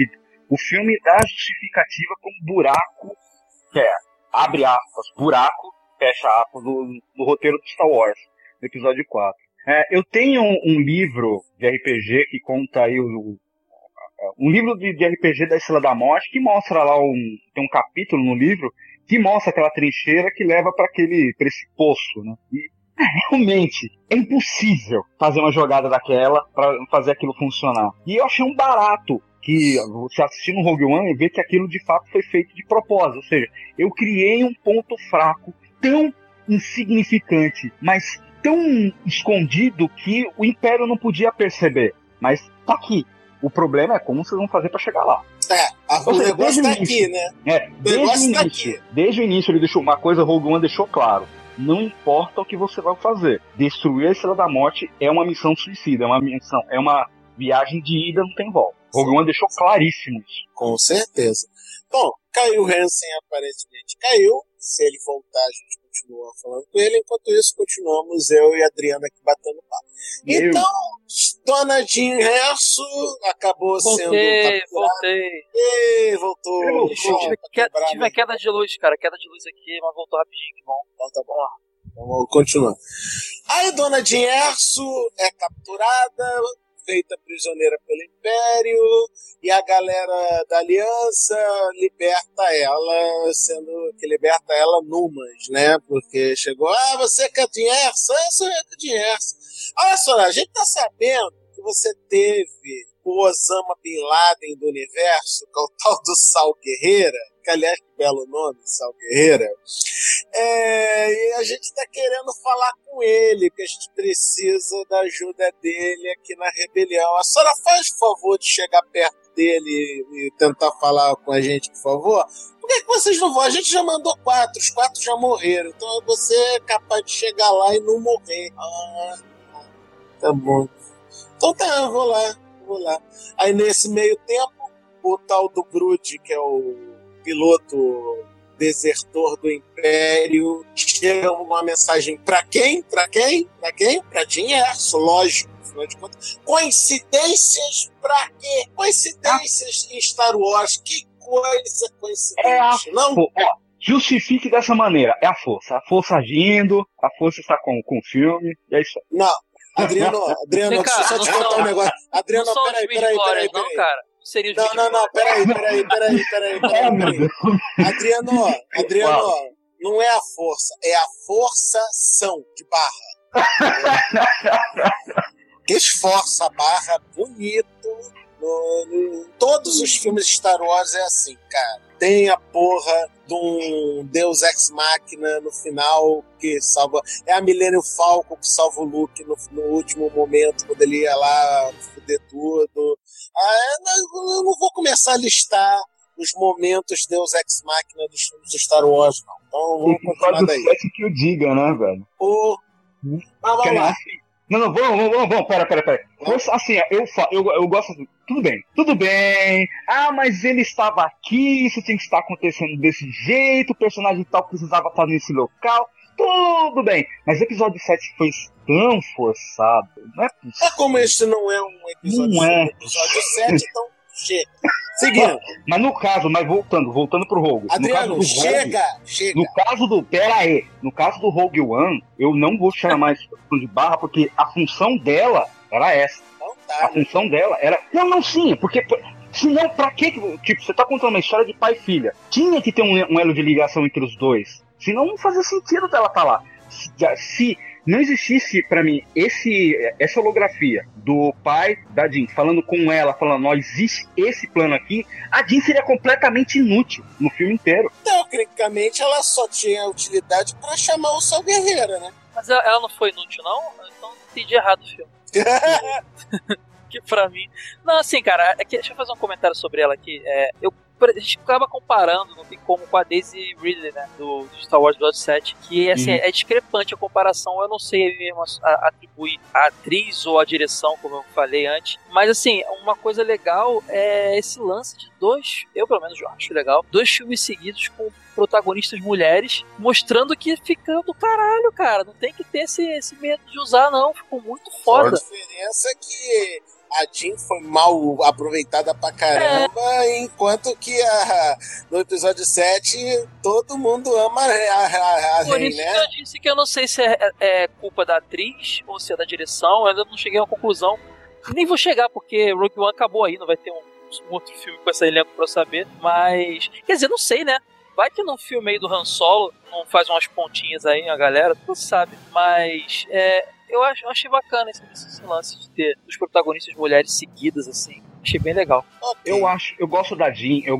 O filme dá justificativa com um buraco, que é, abre aspas, buraco, fecha aspas, no roteiro do Star Wars, no episódio 4. Eu tenho um livro de RPG que conta aí um livro de RPG da Estrela da Morte, que mostra lá tem um capítulo no livro que mostra aquela trincheira que leva para esse poço, né? E realmente é impossível fazer uma jogada daquela para fazer aquilo funcionar. E eu achei um barato que você assistindo no Rogue One e vê que aquilo de fato foi feito de propósito. Ou seja, eu criei um ponto fraco tão insignificante, mas tão escondido que o Império não podia perceber. Mas tá aqui. O problema é como vocês vão fazer para chegar lá. O negócio tá aqui, né? Desde o início ele deixou uma coisa, Rogue One deixou claro. Não importa o que você vai fazer. Destruir a Estrela da Morte é uma missão suicida, é uma viagem de ida, não tem volta. Rogue One deixou claríssimo isso. Com certeza. Bom, caiu o Hansen, aparentemente caiu. Se ele voltar, a gente continua falando com ele. Enquanto isso, continuamos eu e a Adriana aqui batendo papo. Então, Dona Jean Erso acabou sendo capturada. Voltou. Tive a queda de luz, cara. Queda de luz aqui, mas voltou rapidinho, que bom. Então tá bom. Vamos continuar. Aí Dona Jean Erso é capturada, feita prisioneira pelo Império, e a galera da Aliança liberta ela numas, né? Porque chegou, você quer dinheiro? Eu sou dinheiro. Olha só, a gente tá sabendo que você teve o Osama Bin Laden do universo, que é o tal do Sal Guerreira, que aliás, que belo nome, Sal Guerreira. E a gente tá querendo falar com ele, porque a gente precisa da ajuda dele aqui na rebelião. A senhora faz o favor de chegar perto dele e tentar falar com a gente, por favor? Por que vocês não vão? A gente já mandou 4, os 4 já morreram, então você é capaz de chegar lá e não morrer. Tá bom. Então tá, eu vou lá. Aí nesse meio tempo, o tal do Brood, que é o piloto desertor do Império, chega uma mensagem pra quem? Pra Jean Erso, lógico, afinal de contas. Coincidências pra quê? Coincidências em Star Wars, que coisa coincidente, não? Justifique dessa maneira, é a força agindo, a força está com o filme, e é isso aí. Não, Adriano, deixa eu só te contar um negócio. Adriano, peraí. Não, cara. Não, peraí. Adriano, não é a força, é a forçação de barra. Que esforça a barra bonito. Todos os filmes de Star Wars é assim, cara. Tem a porra de um Deus Ex Machina no final que salva. É a Millennium Falcon que salva o Luke no último momento, quando ele ia lá foder tudo. Eu não vou começar a listar os momentos Deus Ex Machina dos filmes de Star Wars, não. Então vamos continuar daí. Que eu diga, né, velho? Vamos lá. Não, vamos, pera. Assim, eu gosto. Tudo bem. Mas ele estava aqui, isso tinha que estar acontecendo desse jeito, o personagem tal precisava estar nesse local. Tudo bem. Mas o episódio 7 foi tão forçado. Não é possível. Como este não é um episódio, episódio 7, então chega. Seguindo. Mas no caso, voltando pro Rogue. Adriano, chega. No caso do Rogue One, eu não vou chamar isso de barra, porque a função dela era essa. Então tá, a função dela era... Não, sim, porque... Senão, pra quê? Tipo, você tá contando uma história de pai e filha. Tinha que ter um elo de ligação entre os dois. Senão não fazia sentido dela estar lá. Se não existisse pra mim essa holografia do pai da Jean falando com ela, falando, existe esse plano aqui, a Jean seria completamente inútil no filme inteiro. Tecnicamente ela só tinha utilidade pra chamar o Sal Guerreira, né? Mas ela não foi inútil, não? Então entendi errado o filme. Que pra mim... Não, assim, cara, deixa eu fazer um comentário sobre ela aqui. A gente acaba comparando, não tem como, com a Daisy Ridley, né, do Star Wars Episódio 7, que assim, é discrepante a comparação. Eu não sei mesmo atribuir a atriz ou a direção, como eu falei antes, mas assim, uma coisa legal é esse lance de eu pelo menos acho legal, 2 filmes seguidos com protagonistas mulheres, mostrando que fica do caralho, cara, não tem que ter esse medo de usar, não, ficou muito foda. A diferença é que a Jean foi mal aproveitada pra caramba, enquanto que no episódio 7 todo mundo ama a Por Rey, isso né? que eu disse que eu não sei se é culpa da atriz ou se é da direção, eu ainda não cheguei a uma conclusão. Nem vou chegar, porque Rogue One acabou aí, não vai ter um outro filme com esse elenco pra eu saber. Mas, quer dizer, não sei, né? Vai que no filme aí do Han Solo não faz umas pontinhas aí, a galera, tu sabe. Mas, eu achei bacana esse lance de ter os protagonistas mulheres seguidas, assim. Achei bem legal. Okay. Eu gosto da Jean, eu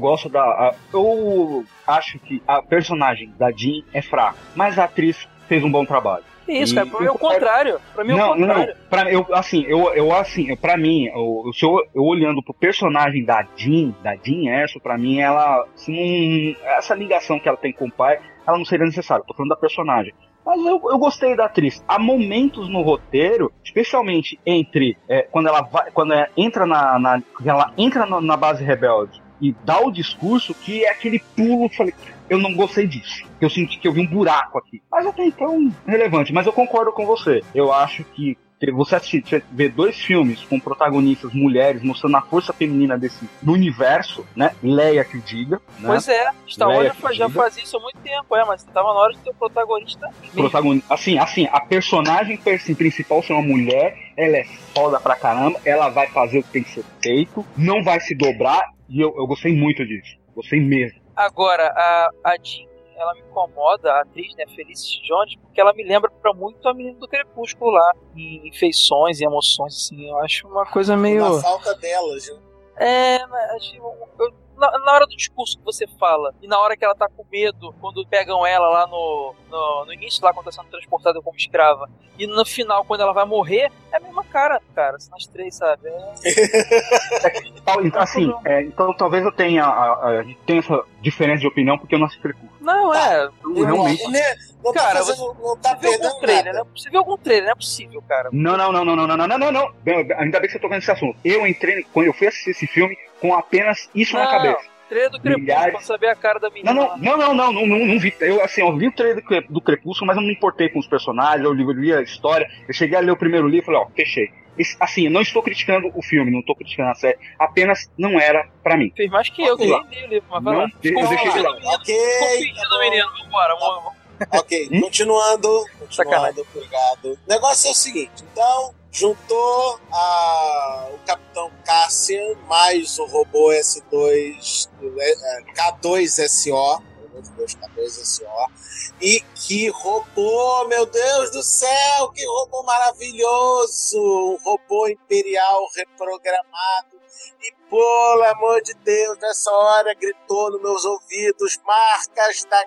acho que a personagem da Jean é fraca, mas a atriz fez um bom trabalho. Que isso, cara, pra mim é o contrário. Pra mim é o contrário. Pra mim, eu olhando pro personagem da Jean Erso, pra mim, ela, essa ligação que ela tem com o pai, ela não seria necessária. Tô falando da personagem. Mas eu gostei da atriz. Há momentos no roteiro, especialmente entre quando ela entra na base rebelde e dá o discurso, que é aquele pulo, falei, eu não gostei disso. Eu senti que eu vi um buraco aqui. Mas até então, relevante. Mas eu concordo com você. Eu acho que você ver 2 filmes com protagonistas mulheres mostrando a força feminina do universo, né? Leia que diga. Né? Pois é, Star Wars já fazia isso há muito tempo, mas tava na hora de ter o protagonista. Assim, a personagem principal ser uma mulher, ela é foda pra caramba, ela vai fazer o que tem que ser feito, não vai se dobrar, e eu gostei muito disso. Gostei mesmo. Agora, a Jean, ela me incomoda, a atriz, né, Felicity Jones, porque ela me lembra muito a menina do Crepúsculo lá, em feições e emoções, assim, eu acho uma coisa meio... Uma falta delas, né? Na hora do discurso que você fala, e na hora que ela tá com medo, quando pegam ela lá no início, lá quando tá sendo transportada como escrava, e no final, quando ela vai morrer, é a mesma cara, são as 3, sabe? Então talvez eu tenha essa diferença de opinião, porque eu não assisti Crepúsculo. Não, realmente. Não cara, não tá perdendo trailer, nada. Né? Você viu algum trailer, não é possível, cara. Não. Ainda bem que você tocou nesse assunto. Eu entrei, quando eu fui assistir esse filme, com apenas isso na cabeça. Trailer do Crepúsculo, pra saber a cara da menina. Não vi. Eu vi o trailer do Crepúsculo, mas eu não me importei com os personagens, eu li a história, eu cheguei a ler o primeiro livro e falei, fechei. Assim, eu não estou criticando o filme, não estou criticando a série, apenas não era pra mim. Fez mais que eu, que nem li o livro, mas vai lá. Deixei de lado. Confia do menino, vambora. Ok, continuando, obrigado. O negócio é o seguinte, então, juntou o Capitão Cassian mais o robô S2, K2SO, K2SO, e que robô, meu Deus do céu, que robô maravilhoso, um robô imperial reprogramado. E, pelo amor de Deus, nessa hora gritou nos meus ouvidos: Marcas da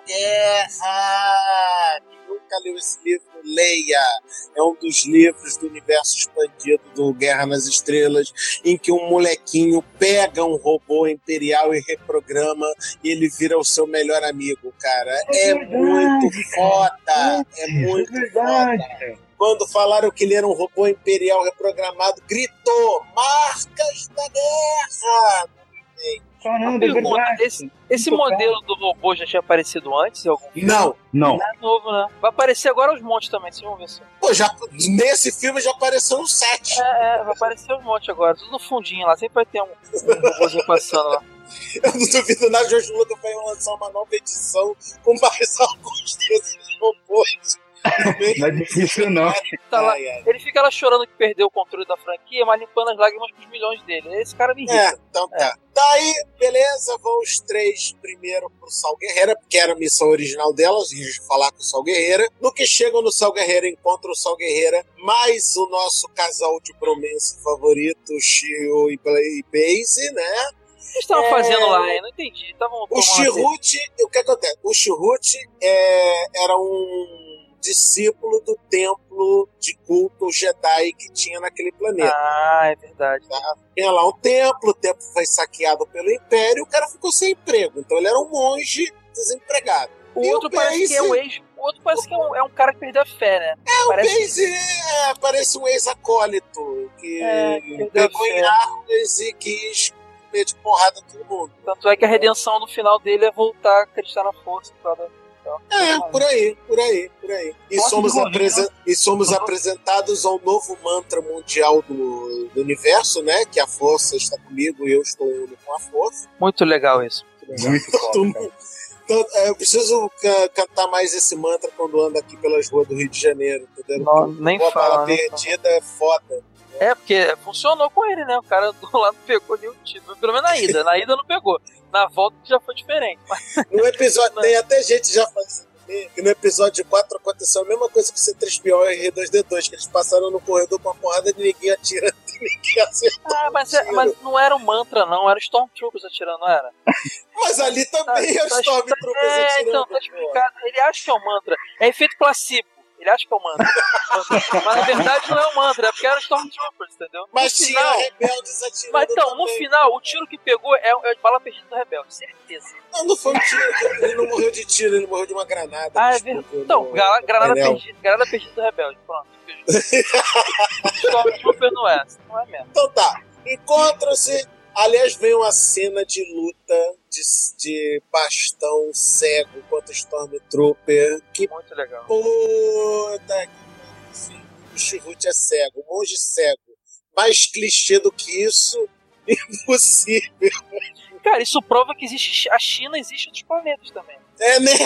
Guerra! Quem nunca leu esse livro, leia. É um dos livros do universo expandido do Guerra nas Estrelas, em que um molequinho pega um robô imperial e reprograma, e ele vira o seu melhor amigo, cara. É muito foda! É muito foda! Quando falaram que ele era um robô imperial reprogramado, gritou: Marcas da Guerra! Caramba, é verdade. Esse modelo do robô já tinha aparecido antes em algum filme? Não. Não é novo, né? Vai aparecer agora os montes também, vocês vão ver só. Pô, nesse filme já apareceu no 7. Vai aparecer os montes agora, tudo no fundinho lá, sempre vai ter um robôzinho passando lá. Eu não duvido nada, Jorge Lucas vai lançar uma nova edição com mais alguns desses robôs. Não é difícil, não. Tá lá. Ele fica lá chorando que perdeu o controle da franquia, mas limpando as lágrimas pros milhões dele. Esse cara me irrita. Então tá. Daí, beleza, vão os 3 primeiro pro Sal Guerreira, porque era a missão original delas, de falar com o Sal Guerreira. No que chegam no Sal Guerreira, encontram o Sal Guerreira, mais o nosso casal de bromance favorito, Shio e Base, né? O que eles estavam fazendo lá, hein? Não entendi. O Chirrut, o que acontece? O Chirrut era um discípulo do templo de culto Jedi que tinha naquele planeta. Ah, é verdade. Tá? Tinha lá um templo, o templo foi saqueado pelo Império, o cara ficou sem emprego. Então ele era um monge desempregado. O outro parece que é o ex. O outro parece que é um cara que perdeu a fé, né? Parece... O Base parece um ex-acólito que pegou em armas e quis meter de porrada todo mundo. Tanto é que a redenção no final dele é voltar a acreditar na força. Então, Por aí. E somos apresentados ao novo mantra mundial do universo, né? Que a força está comigo e eu estou uno com a força. muito legal isso. Muito foda, cara. Então, eu preciso cantar mais esse mantra quando ando aqui pelas ruas do Rio de Janeiro, entendeu? Não, nem Uma fala. bala perdida é foda. É, porque funcionou com ele, né? O cara do lado não pegou nenhum tiro. Pelo menos na ida. Na ida não pegou. Na volta já foi diferente. No episódio, tem até gente já fazendo que no episódio 4 aconteceu a mesma coisa que o C3PO e R2D2, que eles passaram no corredor com uma porrada de ninguém atirando e ninguém acertou. Mas não era um mantra, não. Era Stormtroopers atirando, não era? Mas ali também é os Stormtroopers atirando. Então, tá explicado. Ele acha que é um mantra. É efeito placebo. Ele acha que é um mantra. Mas na verdade não é um mantra, é porque era Stormtroopers, entendeu? Mas no tinha final, rebeldes atirando. Mas então, também. no final, o tiro que pegou é bala perdida do rebelde, certeza. Não foi um tiro, ele não morreu de tiro, ele morreu de uma granada. Ah, é verdade. Então, granada perdida do rebelde. Pronto. Stormtrooper não é mesmo. Então tá, encontram-se. Aliás, vem uma cena de luta de bastão cego contra Stormtrooper. Que muito legal. puta que sim, o Chirrut é cego, o monge cego. Mais clichê do que isso, impossível. Cara, isso prova que a China existe em outros planetas também. É, né?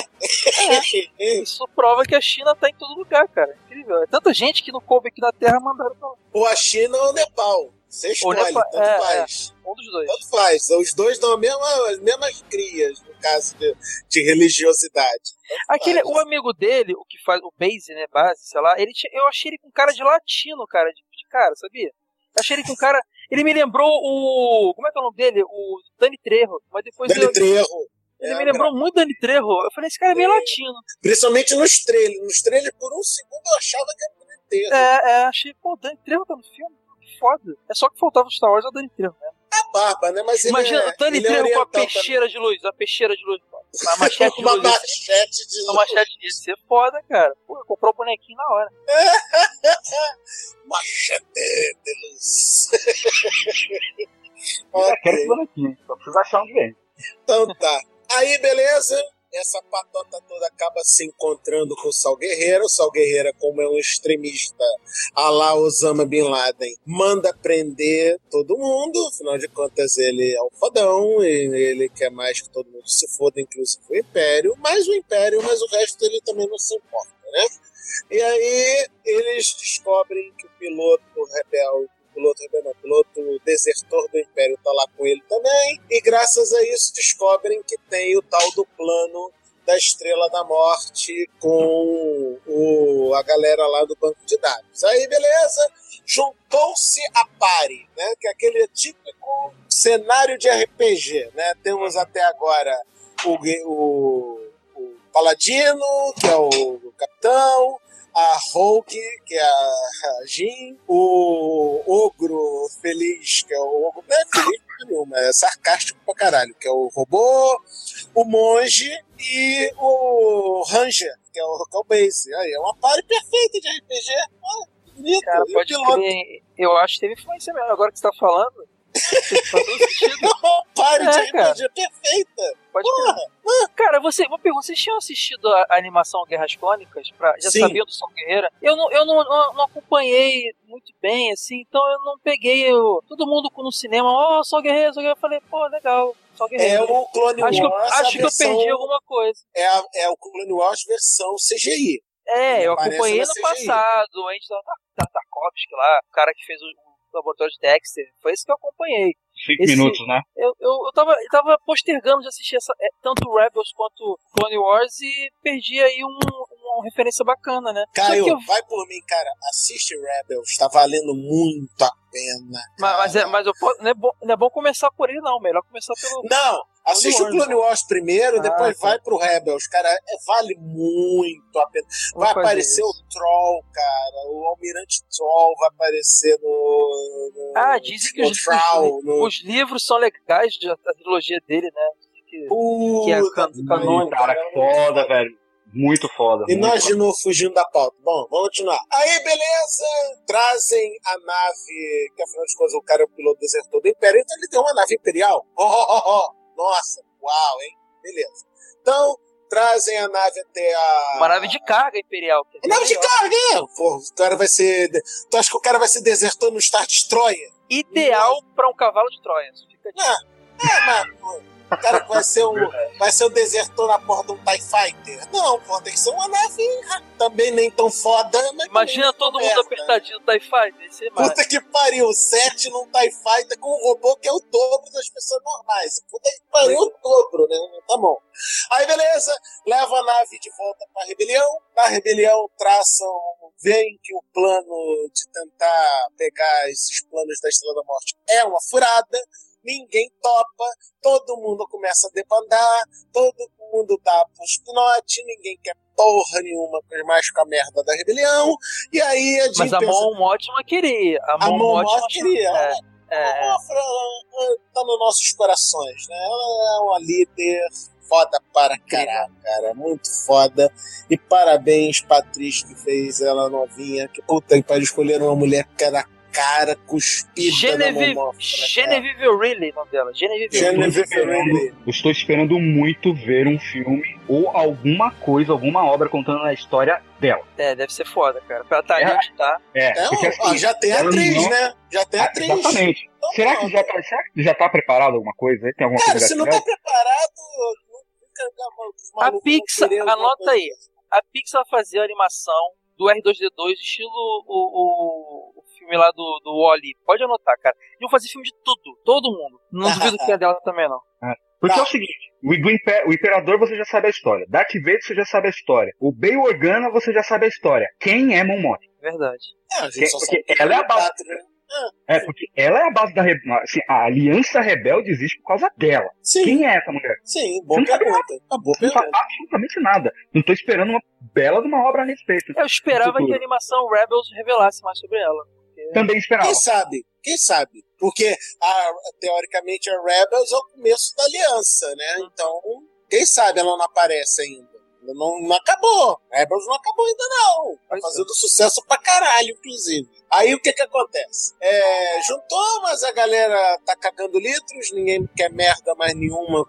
Isso prova que a China tá em todo lugar, cara. Incrível. É tanta gente que não coube aqui na Terra mandaram pra lá. Ou a China ou o Nepal. Você escolhe, tanto faz. Um dos dois. Tanto faz. Os dois dão as mesmas crias, no caso de religiosidade. O amigo dele, o que faz o Base, né? Base, sei lá, eu achei ele com cara de latino, cara. De cara, sabia? Eu achei ele com cara. Ele me lembrou o. Como é que é o nome dele? O Dani Trejo. Mas depois Trejo. Ele me lembrou muito Dani Trejo. Eu falei, esse cara é meio latino. Principalmente nos trailers. Nos trailers, por um segundo, eu achava que era o Dani Trejo. Achei, pô, o Dani Trejo tá no filme. Que foda. É só que faltava o Star Wars é o Dani Trejo, né? A barba, né? Mas imagina o Dani Trejo com a peixeira de luz. A peixeira de luz. Uma machete de luz. Uma machete de luz. Uma machete de ser foda, cara. Pô, comprou o bonequinho na hora. Machete de luz. Eu quero esse bonequinho, só preciso achar um bem. Então tá. Aí, beleza. Essa patota toda acaba se encontrando com o Sal Guerreiro. O Sal Guerreiro, como é um extremista à la Osama Bin Laden, manda prender todo mundo. Afinal de contas, ele é o fodão. Ele quer mais que todo mundo se foda, inclusive o Império. Mas o resto ele também não se importa, né? E aí eles descobrem que o piloto desertor do Império tá lá com ele também, e graças a isso descobrem que tem o tal do plano da Estrela da Morte com a galera lá do banco de dados. Aí, beleza, juntou-se a pare, né, que é aquele típico cenário de RPG, né? Temos até agora o Paladino, que é o capitão, a Hulk, que é a Jean, o Ogro Feliz, que é o Ogro, não é feliz nenhuma, é sarcástico pra caralho, que é o Robô, o Monge e o Ranger, que é o Base. Aí é uma party perfeita de RPG. Bonito. Cara, pode crer. Eu acho que teve influência mesmo. Agora que você tá falando, faz todo sentido. Uma party de RPG cara. Perfeita. Pode crer. Cara, vocês tinham assistido a animação Guerras Clônicas? Já Sim. sabia do Sol Guerreira? Eu não acompanhei muito bem, assim, então eu não peguei todo mundo no cinema, Sol Guerreiro, eu falei, pô, legal, Sol Guerreiro. É o Clone Wars. Acho que eu perdi alguma coisa. É o Clone Wars versão CGI. Eu acompanhei no passado, antes da Tartakovsky lá, o cara que fez o laboratório de Dexter, foi isso que eu acompanhei. 5 minutos, né? Eu tava postergando de assistir tanto Rebels quanto Clone Wars e perdi aí uma referência bacana, né? Caio, vai por mim, cara. Assiste Rebels, tá valendo muito a pena. Mas não é bom começar por ele, não. Melhor começar pelo. Não! Assiste o Clone Wars primeiro, depois vai pro Rebels, cara. Vale muito a pena. Vai aparecer o Troll, cara. O Almirante Troll vai aparecer no dizem que os livros são legais, a trilogia dele, né? Que é canônico. Cara, foda, velho. Muito foda. E nós de novo fugindo da pauta. Bom, vamos continuar. Aí, beleza. Trazem a nave, que afinal de contas o cara é o piloto desertor do Império, então ele tem uma nave imperial. Nossa, uau, hein? Beleza. Então, trazem a nave até a... Uma nave de carga imperial. Nave de carga, Pô, o cara vai ser... Tu acha que o cara vai ser desertor no Star Destroyer? Ideal pra um cavalo de Troia. Fica mas... O cara que vai ser o desertor na porra de um TIE Fighter. Não, pô, tem que ser uma nave também nem tão foda. Mas imagina todo mundo apertadinho no TIE Fighter. Puta que pariu, 7 num TIE Fighter com um robô que é o dobro das pessoas normais. Puta que pariu, o dobro, né? Tá bom. Aí beleza, leva a nave de volta pra rebelião. Na rebelião veem que o plano de tentar pegar esses planos da Estrela da Morte é uma furada. Ninguém topa, todo mundo começa a debandar, todo mundo dá pros pinote, ninguém quer porra nenhuma mais com a merda da rebelião, e aí a Jean mas a Mon Mothma queria. A Mon Mothma queria. A Mothma tá nos nossos corações, né? Ela é uma líder foda para caralho, cara, muito foda, e parabéns Patrícia que fez ela novinha, que puta que pariu, escolher uma mulher que era cara cuspida da Mon Genevieve Riley, o nome dela. Genevieve Riley. Eu estou esperando muito ver um filme ou alguma coisa, alguma obra contando a história dela. Deve ser foda, cara. Pra estar onde tá. Porque, assim, já tem atriz, né? Já tem atriz. Exatamente. Então, será que já tá preparado alguma coisa? Tem alguma coisa? Se não tá preparado, a Pixar, anota aí. A Pixar vai fazer a animação do R2D2, estilo o filme lá do Wall-E. Pode anotar, cara. Eles vão fazer filme de tudo, todo mundo. Não duvido que é dela também, não. Porque é o seguinte, o Imperador você já sabe a história, Darth Vader você já sabe a história, o Bail Organa você já sabe a história. Quem é Mon Mothma? Verdade. Porque ela é a base... porque ela é a base da assim, a Aliança Rebelde existe por causa dela. Sim. Quem é essa mulher? Sim, boa pergunta. Não sabe absolutamente nada. Não tô esperando uma bela de uma obra a respeito. Eu esperava que a animação Rebels revelasse mais sobre ela. Também esperava. Quem sabe? Porque, teoricamente, a Rebels é o começo da Aliança, né? Então, quem sabe ela não aparece ainda. Não acabou. A Rebels não acabou ainda, não. Tá fazendo sucesso pra caralho, inclusive. Aí o que acontece? Juntou, mas a galera tá cagando litros, ninguém quer merda mais nenhuma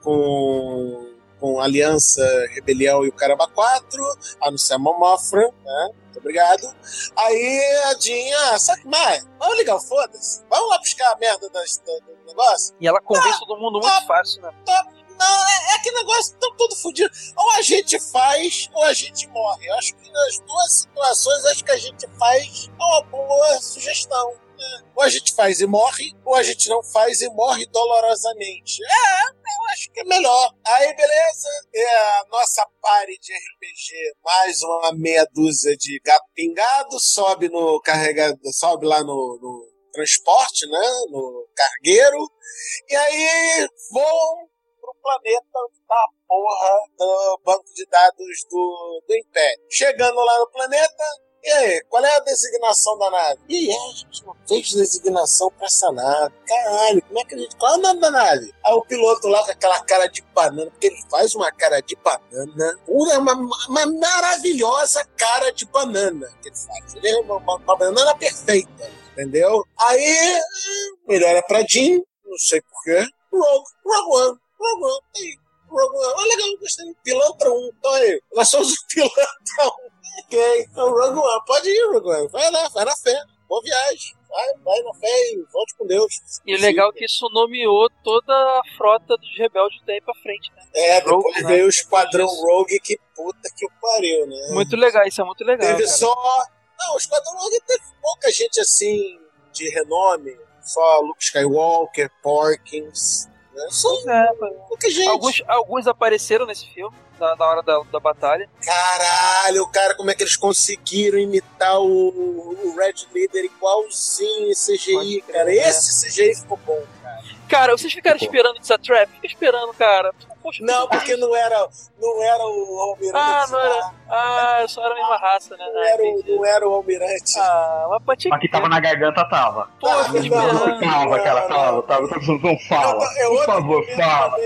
com Aliança, Rebelião e o Caramba 4, a não ser a Mon Mothma, né? Muito obrigado. Aí a Jean, sabe mais? Vamos ligar o foda-se. Vamos lá buscar a merda do negócio? E ela convence todo mundo muito fácil, né? Não, é que negócio tão todo fodido. Ou a gente faz, ou a gente morre. Eu acho que nas duas situações, acho que a gente faz é uma boa sugestão. Ou a gente faz e morre, ou a gente não faz e morre dolorosamente. Eu acho que é melhor. Aí, beleza. A nossa party de RPG, mais uma meia dúzia de gato pingado, sobe no carregador, sobe lá no transporte, né? No cargueiro. E aí voam pro planeta da porra do banco de dados do Império. Chegando lá no planeta, e aí, qual é a designação da nave? A gente não fez designação pra essa nave. Caralho, como é que a gente... Qual é o nome da nave? Aí o piloto lá com aquela cara de banana, porque ele faz uma cara de banana, uma maravilhosa cara de banana que ele faz. Ele é uma banana perfeita, entendeu? Aí, melhora pra Jean, não sei porquê, Rogue One. Olha legal, gostei. Pilantra 1. Então aí, nós somos o Pilantra 1. Ok, então Rogue One. Pode ir, Rogue One. Vai lá, vai na fé. Boa viagem. Vai na fé e volte com Deus. E o legal é que isso nomeou toda a frota dos rebeldes daí pra frente, né? Depois veio o Esquadrão Rogue, que puta que pariu, né? Muito legal, isso é muito legal. Teve cara. só... Não, o Esquadrão Rogue teve pouca gente assim, de renome. Só Luke Skywalker, Porkins... Pouca gente. Alguns apareceram nesse filme, na hora da batalha. Caralho, cara, como é que eles conseguiram imitar o Red Leader igualzinho em CGI, cara? Esse CGI ficou bom, cara. Cara, vocês ficaram esperando essa trap? Fica esperando, cara. Poxa, não, porque não era o Almirante. Não era. Só era a mesma raça, né? Não era o Almirante. Mas que tava na garganta, tava. Pô, fica esperando. Calma, cara, tava. Não fala. Por favor, fala.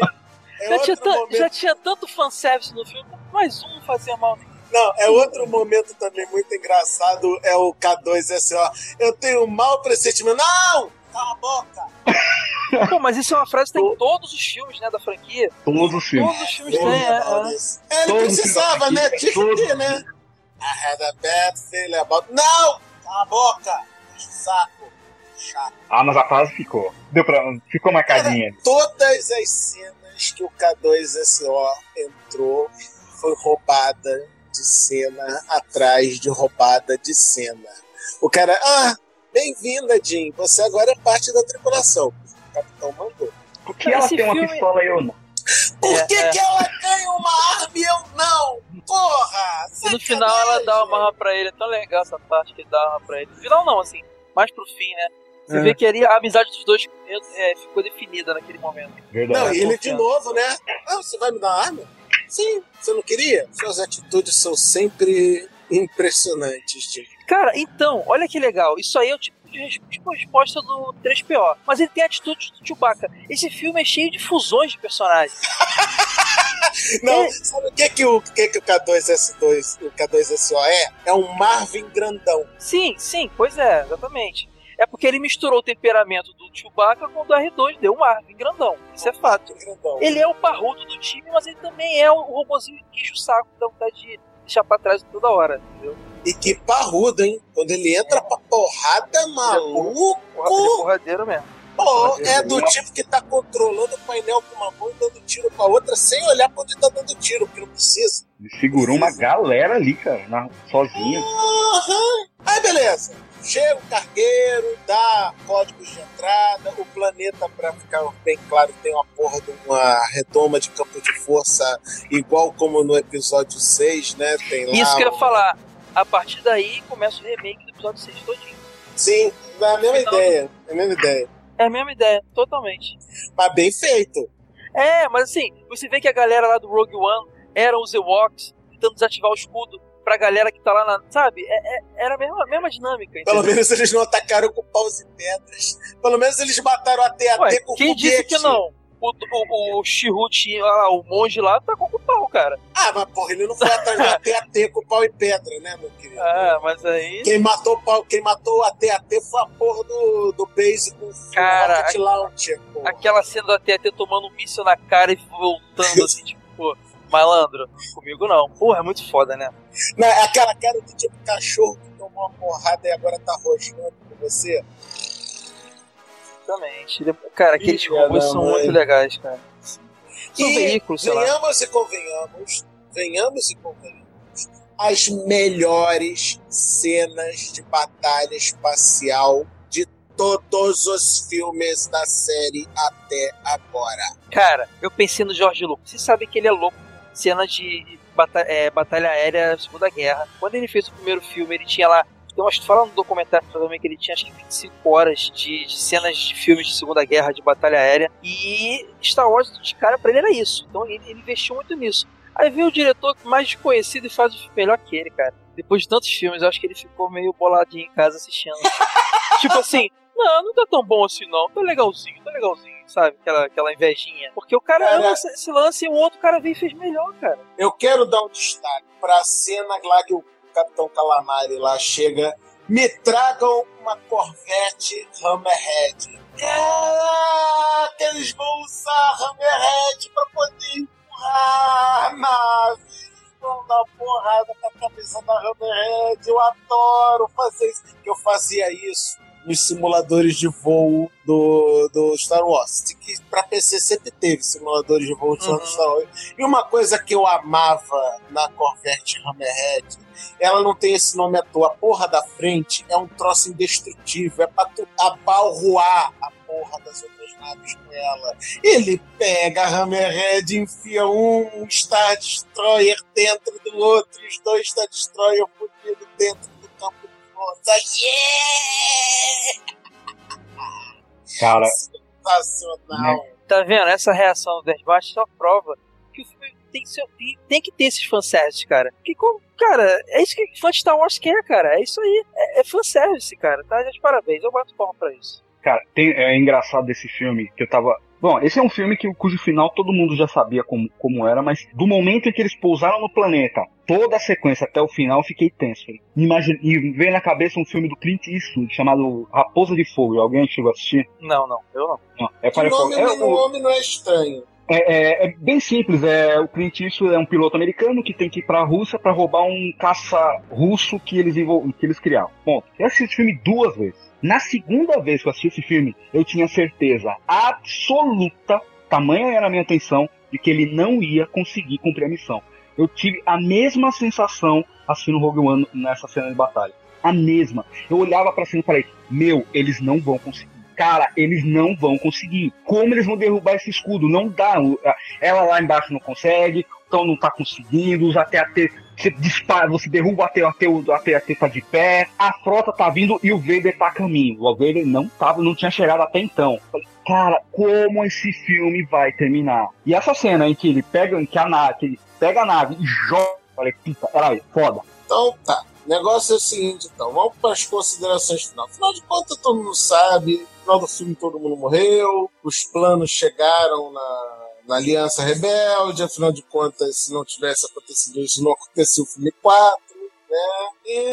Já tinha tanto fanservice no filme, mais um fazia mal. Não, é outro momento também muito engraçado, é o K2SO. Eu tenho um mau pressentimento. Não! cala a boca. Pô, mas isso é uma frase que tem em todos os filmes, né, da franquia. Todos os filmes. Todos os filmes têm, Ele precisava, né? Tinha que ter, né? I had a bad feeling about... Não! Cala a boca! Saco. Chato. Ah, mas a frase ficou. Ficou marcadinha. Todas as cenas que o K2SO entrou foi roubada de cena atrás de roubada de cena. O cara, bem-vinda, Jim. Você agora é parte da tripulação. O capitão mandou. Por que ela tem uma pistola e eu não? Por que ela ganha uma arma e eu não? Porra! E no final ela dá uma arma pra ele. É tão legal essa parte que ele dá uma arma pra ele. No final não, assim. Mais pro fim, né? Você vê que ali a amizade dos dois ficou definida naquele momento. Verdade. Não, e ele de novo, né? Você vai me dar uma arma? Sim, você não queria? Suas atitudes são sempre impressionantes, Jim. Cara, então, olha que legal. Isso aí é o tipo de resposta do 3PO. Mas ele tem a atitude do Chewbacca. Esse filme é cheio de fusões de personagens. Não, sabe o que o K2S2, o K2SO é? É um Marvin grandão. Sim, pois é, exatamente. É porque ele misturou o temperamento do Chewbacca com o do R2, deu um Marvin grandão. Isso é fato. Grandão. Ele é o parrudo do time, mas ele também é o robozinho que enche o saco, dá vontade de deixar pra trás toda hora, entendeu? E que parrudo, hein? Quando ele entra pra porrada, maluco. Porradeiro mesmo. Pô, é do tipo que tá controlando o painel com uma mão e dando tiro com a outra sem olhar pra onde tá dando tiro, porque não precisa. Ele segurou uma galera ali, cara, sozinho. Aí beleza. Chega o cargueiro, dá códigos de entrada, o planeta, pra ficar bem claro, tem uma porra de uma redoma de campo de força, igual como no episódio 6, né? Tem lá isso que eu ia falar. A partir daí começa o remake do episódio 6 todinho. Sim, é a mesma ideia. É a mesma ideia, totalmente. Mas bem feito. Mas assim, você vê que a galera lá do Rogue One eram os Ewoks tentando desativar o escudo pra galera que tá lá na... Sabe? Era a mesma dinâmica. Entendeu? Pelo menos eles não atacaram com paus e pedras. Pelo menos eles mataram a TAT com quem foguete. disse que não? O Chirrut, o monge lá, tá com o pau, cara. Mas porra, ele não foi atrás da TAT com pau e pedra, né, meu querido? Mas aí... Quem matou a TAT foi a porra do Base com cara, Rocket Launcher, porra. Aquela cena da TAT tomando um míssil na cara e voltando assim, tipo, pô, malandro, comigo não. Porra, é muito foda, né? Não, é aquela cara do tipo cachorro que tomou uma porrada e agora tá rosnando com você. Exatamente. Cara, aqueles robôs são muito legais, cara. São veículos, sei lá. Venhamos e convenhamos. As melhores cenas de batalha espacial de todos os filmes da série até agora. Cara, eu pensei no George Lucas. Vocês sabem que ele é louco. Cena de batalha aérea da Segunda Guerra. Quando ele fez o primeiro filme, ele tinha lá... Então, acho que fala no documentário também que ele tinha acho que 25 horas de cenas de filmes de Segunda Guerra, de batalha aérea. E Star Wars, de cara, pra ele era isso. Então ele investiu muito nisso. Aí veio o diretor mais desconhecido e faz o filme melhor que ele, cara. Depois de tantos filmes, eu acho que ele ficou meio boladinho em casa assistindo. Tipo assim, não tá tão bom assim não. Tá legalzinho, sabe? Aquela invejinha. Porque o cara ama esse lance e o outro cara veio e fez melhor, cara. Eu quero dar um destaque pra cena lá que o Capitão Calamari lá chega, me tragam uma Corvette Hammerhead. Que eles vão usar Hammerhead pra poder empurrar a nave. Vão dar porrada com a cabeça da Hammerhead. Eu adoro fazer isso. Eu fazia isso nos simuladores de voo do Star Wars. Que pra PC sempre teve simuladores de voo do Star Wars. E uma coisa que eu amava na Corvette Hammerhead, ela não tem esse nome à toa. A porra da frente é um troço indestrutível. É pra tu abalroar a porra das outras naves com ela. Ele pega a Hammerhead, enfia um Star Destroyer dentro do outro, e os dois Star Destroyer fundidos dentro do campo de força. Cara, sensacional. Tá vendo? Essa reação do Deathmatch só prova que o filme tem que ter esses fanservice, cara. Porque, cara, é isso que fã de Star Wars quer, cara. É isso aí. É fanservice, cara. Tá? De parabéns. Eu bato palma pra isso. Cara, é engraçado desse filme que eu tava Bom, esse é um filme cujo final todo mundo já sabia como era, mas do momento em que eles pousaram no planeta, toda a sequência até o final, eu fiquei tenso. E veio na cabeça um filme do Clint Eastwood chamado Raposa de Fogo. Alguém chegou a assistir? Não, eu não. O nome não é estranho. É bem simples, o Clint Eastwood é um piloto americano que tem que ir pra Rússia pra roubar um caça russo que eles criaram. Ponto. Eu assisti esse filme 2 vezes. Na segunda vez que eu assisti esse filme, eu tinha certeza absoluta, tamanha era a minha atenção, de que ele não ia conseguir cumprir a missão. Eu tive a mesma sensação assistindo Rogue One nessa cena de batalha. A mesma. Eu olhava pra cima e falei, eles não vão conseguir. Cara, eles não vão conseguir. Como eles vão derrubar esse escudo? Não dá. Ela lá embaixo não consegue, então não tá conseguindo, os AT-AT, você dispara, você derruba o AT-AT tá de pé, a frota tá vindo e o Vader tá a caminho. O Vader não tinha chegado até então. Cara, como esse filme vai terminar? E essa cena em que ele pega a nave e joga, falei, puta, peraí, foda. Então tá. O negócio é o seguinte, então, vamos para as considerações finais. Afinal de contas, todo mundo sabe, no final do filme todo mundo morreu, os planos chegaram na Aliança Rebelde, afinal de contas, se não tivesse acontecido isso, não aconteceu o filme 4, né?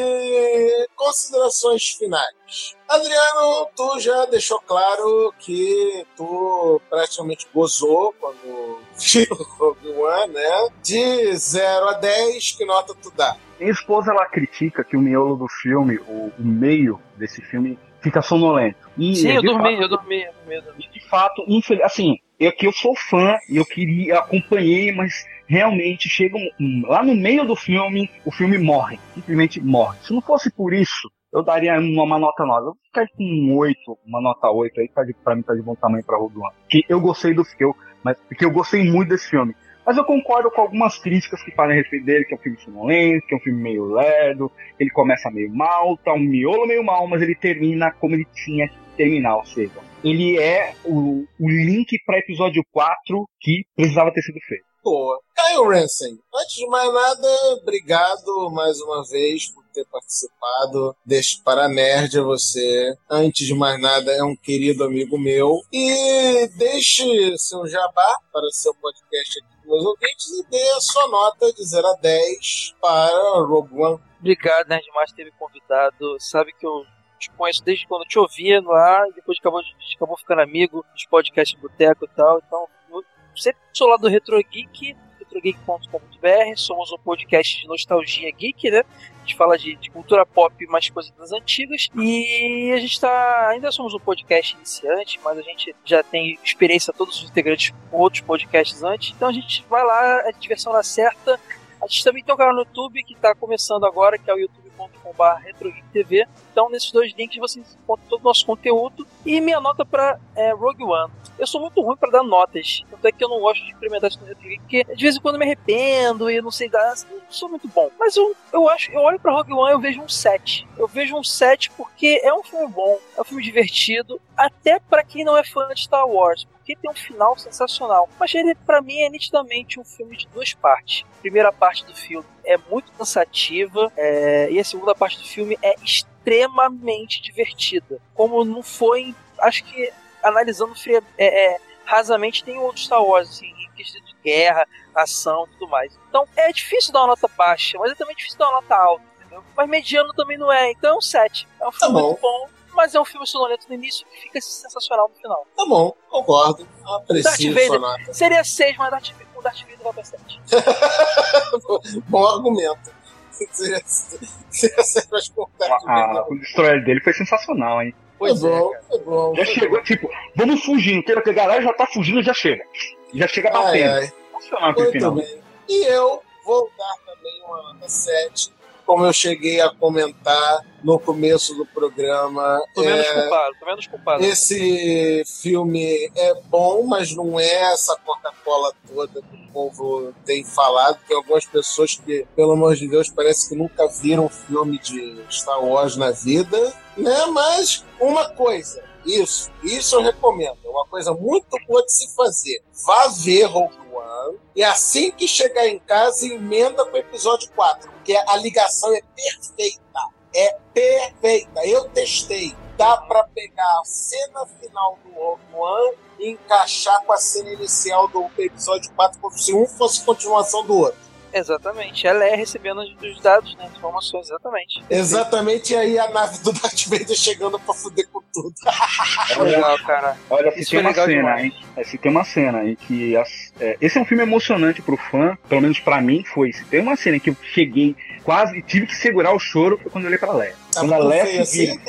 E considerações finais. Adriano, tu já deixou claro que tu praticamente gozou quando viu o Rogue One, né? De 0 a 10, que nota tu dá? Minha esposa, ela critica que o miolo do filme, o meio desse filme, fica sonolento. Sim, eu dormi. De fato, assim, eu sou fã e eu acompanhei, mas realmente chega lá no meio do filme, o filme morre, simplesmente morre. Se não fosse por isso, eu daria uma nota 9. Eu vou ficar com um 8, uma nota 8 aí, pra mim tá de bom tamanho pra Rogue One. Porque eu gostei porque eu gostei muito desse filme. Mas eu concordo com algumas críticas que falam a respeito dele, que é um filme sonolento, que é um filme meio lerdo, ele começa meio mal, tá um miolo meio mal, mas ele termina como ele tinha que terminar, ou seja, ele é o link para episódio 4 que precisava ter sido feito. Boa. Caio Ransom, antes de mais nada, obrigado mais uma vez por ter participado deste Paranerd. Você, antes de mais nada, é um querido amigo meu. E deixe seu jabá para seu podcast aqui com meus ouvintes e dê a sua nota de 0 a 10 para Rogue One. Obrigado, Nerdmaster, por ter me convidado. Sabe que eu te conheço desde quando eu te ouvia lá, e depois a gente acabou ficando amigo dos podcasts Boteco e tal. Então, eu sempre sou lá do Retrogeek, retrogeek.com.br. Somos um podcast de nostalgia geek, né? A gente fala de cultura pop e mais coisas das antigas. E a gente ainda somos um podcast iniciante, mas a gente já tem experiência, todos os integrantes com outros podcasts antes. Então a gente vai lá, a diversão na certa. A gente também tem um canal no YouTube que está começando agora, que é o youtube.com/retrogeektv. Então, nesses 2 links você encontra todo o nosso conteúdo. E minha nota para Rogue One. Eu sou muito ruim para dar notas. Tanto é que eu não gosto de implementar isso no Retrogeek, porque de vez em quando eu me arrependo e eu não sei dar. Eu não sou muito bom. Mas eu olho para Rogue One e eu vejo um 7. Eu vejo um 7 porque é um filme bom, é um filme divertido, até para quem não é fã de Star Wars, porque tem um final sensacional. Mas ele, para mim, é nitidamente um filme de 2 partes. A primeira parte do filme é muito cansativa, e a segunda parte do filme é extremamente divertida. Como não foi, acho que analisando rasamente, tem outros Star Wars, assim, em questão de guerra, ação e tudo mais. Então é difícil dar uma nota baixa, mas é também difícil dar uma nota alta, entendeu? Mas mediano também não é, então é um 7. É um filme muito bom, mas é um filme sonolento no início que fica sensacional no final. Tá bom, concordo. Aprecio sua nota. Seria 6, mas o Darth Vader vai pra 7. Bom argumento. Seria 7, mas com o Darth Vader. O Destroyer dele foi sensacional, hein? Foi bom. Já chegou, tipo, vamos fugindo, que a galera já tá fugindo, já chega. Já chega batendo. Muito bem. E eu vou dar também uma nota 7, como eu cheguei a comentar no começo do programa. Tô menos culpado. Esse filme é bom, mas não é essa Coca-Cola toda que o povo tem falado. Tem algumas pessoas que, pelo amor de Deus, parece que nunca viram um filme de Star Wars na vida, né? Mas uma coisa, isso eu recomendo. É uma coisa muito boa de se fazer. Vá ver Rogue One e assim que chegar em casa, emenda com o episódio 4, porque a ligação é perfeita. É perfeita. Eu testei. dá pra pegar a cena final do Rogue One e encaixar com a cena inicial do episódio 4, como se um fosse continuação do outro. Exatamente, ela é recebendo os dados, né, informações, exatamente. Exatamente, e aí a nave do Darth Vader chegando pra fuder com tudo. Legal, cara. Olha, se Isso tem é uma legal cena, demais. hein? Se tem uma cena em que esse é um filme emocionante pro fã, pelo menos pra mim foi. Se tem uma cena em que eu cheguei quase tive que segurar o choro, foi quando eu olhei pra Leia. Quando a Leia se vira.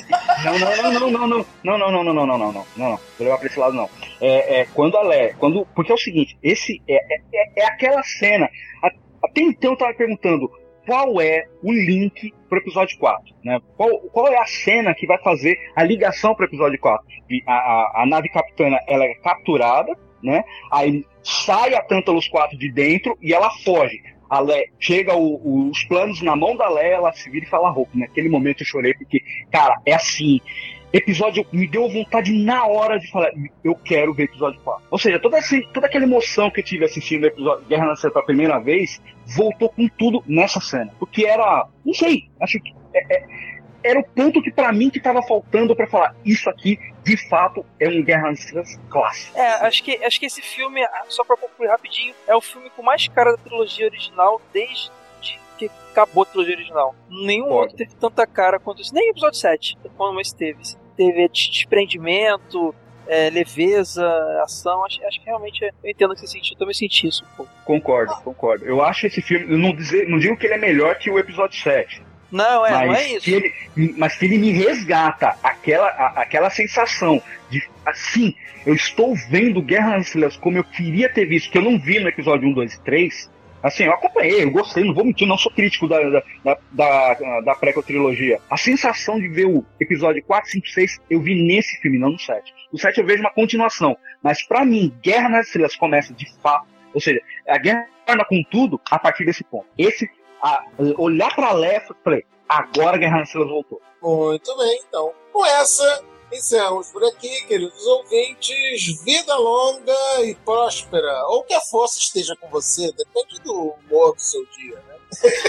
Não. Vou levar pra esse lado não. Quando a Leia, porque é o seguinte, esse é aquela cena. Até então eu tava perguntando qual é o link pro episódio 4, né? Qual é a cena que vai fazer a ligação pro episódio 4? A nave capitana, ela é capturada, né? Aí sai a Tantalus 4 de dentro e ela foge. A Leia, chega os planos na mão da Leia, ela se vira e fala Hope. Naquele momento eu chorei porque, cara, é assim. Episódio me deu vontade na hora de falar, eu quero ver episódio 4. Ou seja, toda aquela emoção que eu tive assistindo o episódio Guerra nas Estrelas pela primeira vez, voltou com tudo nessa cena. Porque era, não sei, acho que era o ponto que pra mim que tava faltando pra falar, isso aqui, de fato, é um Guerra nas Estrelas clássico. Acho que esse filme, só pra concluir rapidinho, é o filme com mais cara da trilogia original desde que acabou a trilogia original. Nenhum outro teve tanta cara quanto esse. Nem o episódio 7, como esse teve. Teve desprendimento, leveza, ação. Acho que realmente eu entendo o que você sentiu. Eu também senti isso um pouco. Concordo. Eu acho esse filme, eu não digo que ele é melhor que o episódio 7. Não é isso. Mas que ele me resgata aquela sensação de, assim, eu estou vendo Guerra nas Estrelas como eu queria ter visto, que eu não vi no episódio 1, 2 e 3. Assim, eu acompanhei, eu gostei, não vou mentir, não sou crítico da prequel-trilogia. A sensação de ver o episódio 4, 5, 6, eu vi nesse filme, não no 7. No 7 eu vejo uma continuação, mas pra mim, Guerra nas Estrelas começa de fato, ou seja, a guerra torna com tudo a partir desse ponto. Olhar pra Leia, falei, agora a Guerra nas Estrelas voltou. Muito bem, então. Com essa, encerramos por aqui, queridos ouvintes. Vida longa e próspera. Ou que a força esteja com você, depende do humor do seu dia, né?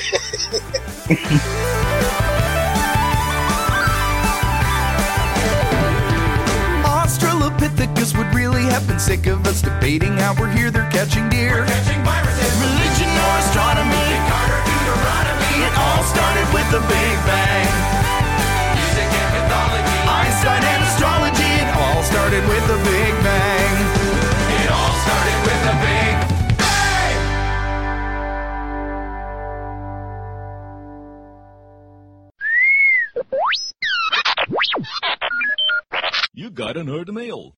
Australopithecus would really have been sick of us debating how we're here, they're catching deer. Religion or astronomy, it all started with the Big Bang. Music and mythology, Einstein and astrology, it all started with the Big Bang. It all started with the Big Bang. You got an Nerd Mail.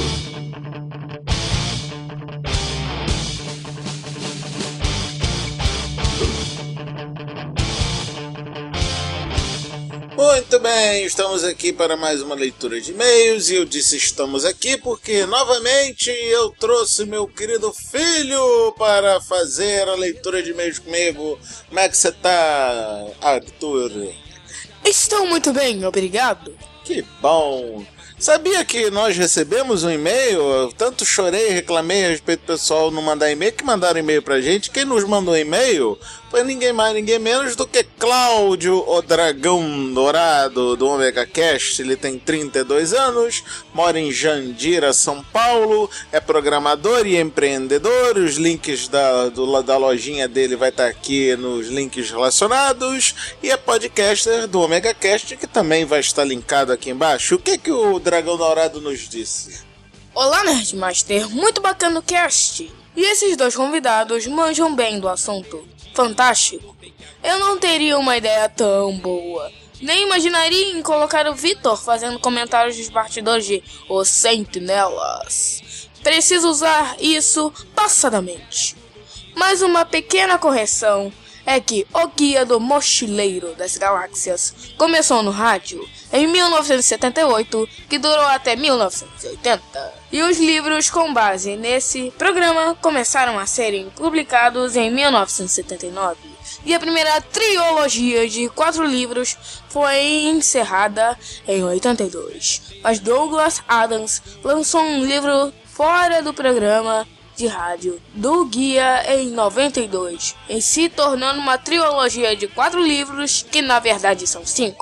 Muito bem, estamos aqui para mais uma leitura de e-mails e eu disse estamos aqui porque novamente eu trouxe meu querido filho para fazer a leitura de e-mails comigo. Como é que você tá, Arthur? Estou muito bem, obrigado. Que bom! Sabia que nós recebemos um e-mail? Eu tanto chorei e reclamei a respeito do pessoal não mandar e-mail, que mandaram e-mail pra gente. Quem nos mandou e-mail foi ninguém mais, ninguém menos do que Cláudio, o Dragão Dourado do Omega Cast. Ele tem 32 anos, mora em Jandira, São Paulo, é programador e empreendedor. Os links da lojinha dele vai estar aqui nos links relacionados. E é podcaster do Omega Cast, que também vai estar linkado aqui embaixo. O que o Dragão Dourado nos disse? Olá, Nerdmaster, muito bacana o cast. E esses dois convidados manjam bem do assunto. Fantástico. Eu não teria uma ideia tão boa. Nem imaginaria em colocar o Vitor fazendo comentários dos bastidores de Os Sentinelas. Preciso usar isso passadamente. Mas uma pequena correção é que o Guia do Mochileiro das Galáxias começou no rádio em 1978, que durou até 1980. E os livros com base nesse programa começaram a serem publicados em 1979. E a primeira trilogia de 4 livros foi encerrada em 82. Mas Douglas Adams lançou um livro fora do programa de rádio do Guia em 92, em se tornando uma trilogia de 4 livros, que na verdade são 5.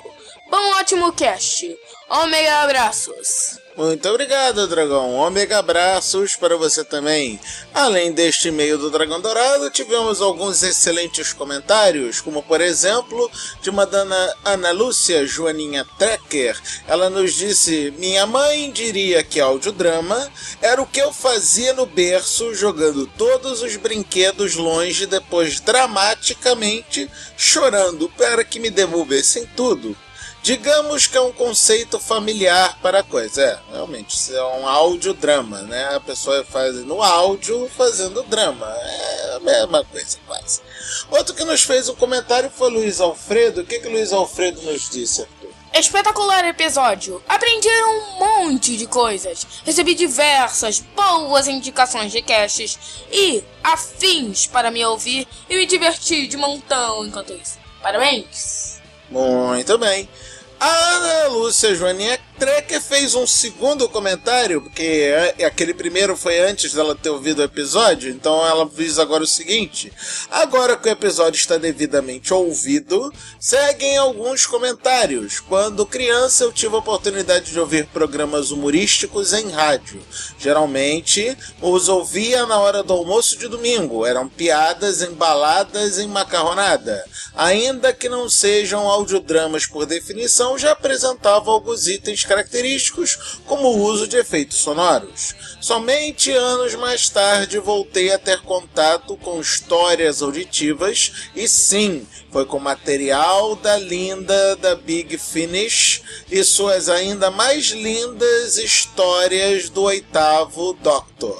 Bom, ótimo cast. Ômega abraços. Muito obrigado, Dragão. Ômega abraços para você também. Além deste e-mail do Dragão Dourado, tivemos alguns excelentes comentários, como por exemplo, de uma dona Ana Lúcia Joaninha Trecker. Ela nos disse: minha mãe diria que audiodrama era o que eu fazia no berço, jogando todos os brinquedos longe, depois dramaticamente chorando para que me devolvessem tudo. Digamos que é um conceito familiar para a coisa. Realmente, isso é um audiodrama, né? A pessoa faz no áudio fazendo drama. É a mesma coisa, quase. Outro que nos fez um comentário foi Luiz Alfredo. O que Luiz Alfredo nos disse, Arthur? Espetacular episódio. Aprendi um monte de coisas. Recebi diversas boas indicações de casts e afins para me ouvir e me diverti de montão enquanto isso. Parabéns! Muito bem. A Ana Lúcia Joaninha Trecker fez um segundo comentário, porque aquele primeiro foi antes dela ter ouvido o episódio, então ela fez agora o seguinte: agora que o episódio está devidamente ouvido, seguem alguns comentários. Quando criança eu tive a oportunidade de ouvir programas humorísticos em rádio. Geralmente os ouvia na hora do almoço de domingo, eram piadas embaladas em macarronada. Ainda que não sejam audiodramas por definição, já apresentava alguns itens característicos, como o uso de efeitos sonoros. Somente anos mais tarde voltei a ter contato com histórias auditivas, e sim, foi com material da linda da Big Finish e suas ainda mais lindas histórias do 8º Doctor.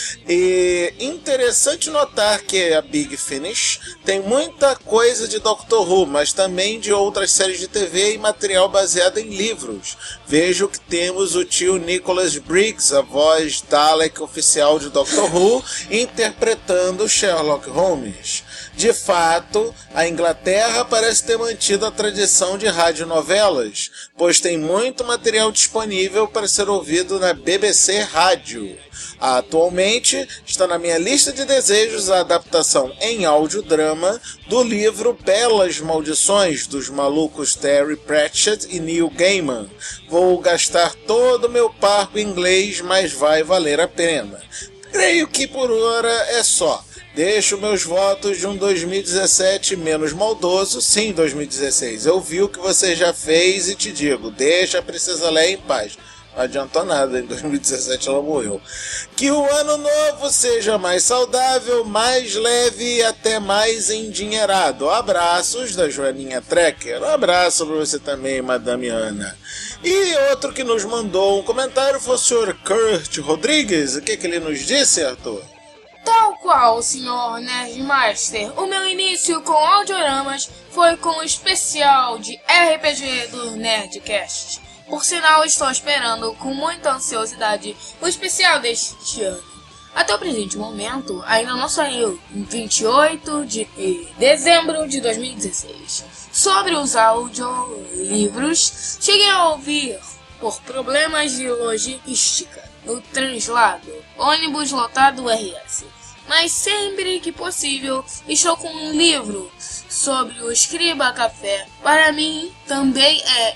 E interessante notar que a Big Finish tem muita coisa de Doctor Who, mas também de outras séries de TV e material baseado em livros. Vejo que temos o tio Nicholas Briggs, a voz Dalek oficial de Doctor Who, interpretando Sherlock Holmes. De fato, a Inglaterra parece ter mantido a tradição de radionovelas, pois tem muito material disponível para ser ouvido na BBC Rádio. Atualmente, está na minha lista de desejos a adaptação em audiodrama do livro Belas Maldições, dos malucos Terry Pratchett e Neil Gaiman. Vou gastar todo o meu parco em inglês, mas vai valer a pena. Creio que por hora é só. Deixo meus votos de um 2017 menos maldoso. Sim, 2016. Eu vi o que você já fez e te digo, deixa a Princesa Leia em paz. Não adiantou nada, em 2017 ela morreu. Que o ano novo seja mais saudável, mais leve e até mais endinheirado. Abraços da Joaninha Trecker. Um abraço para você também, Madame Ana. E outro que nos mandou um comentário foi o Sr. Kurt Rodrigues. O que ele nos disse, Arthur? Tal qual o Sr. Nerdmaster, o meu início com audioramas foi com o especial de RPG do Nerdcast. Por sinal, estou esperando com muita ansiosidade o especial deste ano. Até o presente momento, ainda não saiu, em 28 de dezembro de 2016. Sobre os audiolivros, cheguei a ouvir por problemas de logística no translado, ônibus lotado RS. Mas sempre que possível, estou com um livro sobre o Escriba Café. Para mim, também é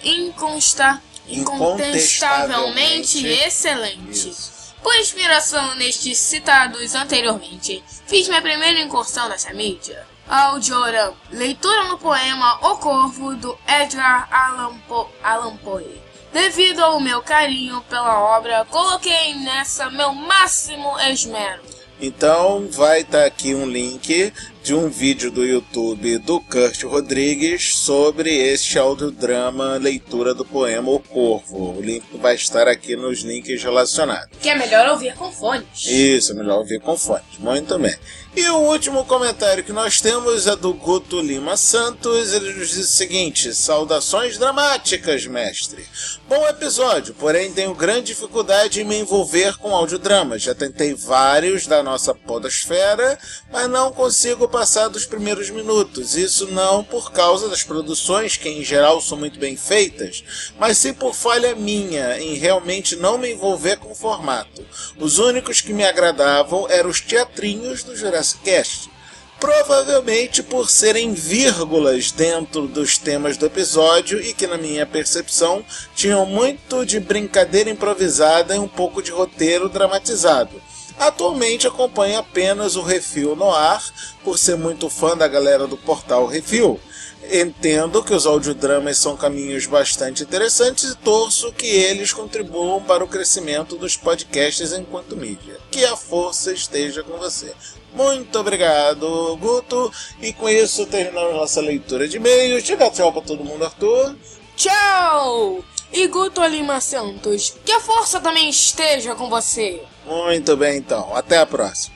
incontestavelmente excelente. Por inspiração nestes citados anteriormente, fiz minha primeira incursão nessa mídia. Audiodrama, leitura no poema O Corvo, do Edgar Allan Poe. Devido ao meu carinho pela obra, coloquei nessa meu máximo esmero. Então vai estar aqui um link de um vídeo do YouTube do Kurt Rodrigues sobre este audiodrama leitura do poema O Corvo. O link vai estar aqui nos links relacionados. Que é melhor ouvir com fones. Isso, é melhor ouvir com fones. Muito bem. E o último comentário que nós temos é do Guto Lima Santos. Ele nos diz o seguinte: saudações dramáticas, mestre. Bom episódio, porém tenho grande dificuldade em me envolver com audiodramas. Já tentei vários da nossa podosfera, mas não consigo passar dos primeiros minutos. Isso não por causa das produções, que em geral são muito bem feitas, mas sim por falha minha em realmente não me envolver com o formato. Os únicos que me agradavam eram os teatrinhos do Jurassic Cast. provavelmente por serem vírgulas dentro dos temas do episódio e que, na minha percepção, tinham muito de brincadeira improvisada e um pouco de roteiro dramatizado. Atualmente acompanho apenas o Refil no ar, por ser muito fã da galera do portal Refil. Entendo que os audiodramas são caminhos bastante interessantes e torço que eles contribuam para o crescimento dos podcasts enquanto mídia. Que a força esteja com você. Muito obrigado, Guto. E com isso terminamos nossa leitura de e-mails. Diga tchau para todo mundo, Arthur. Tchau! E Guto Lima Santos, que a força também esteja com você. Muito bem, então. Até a próxima.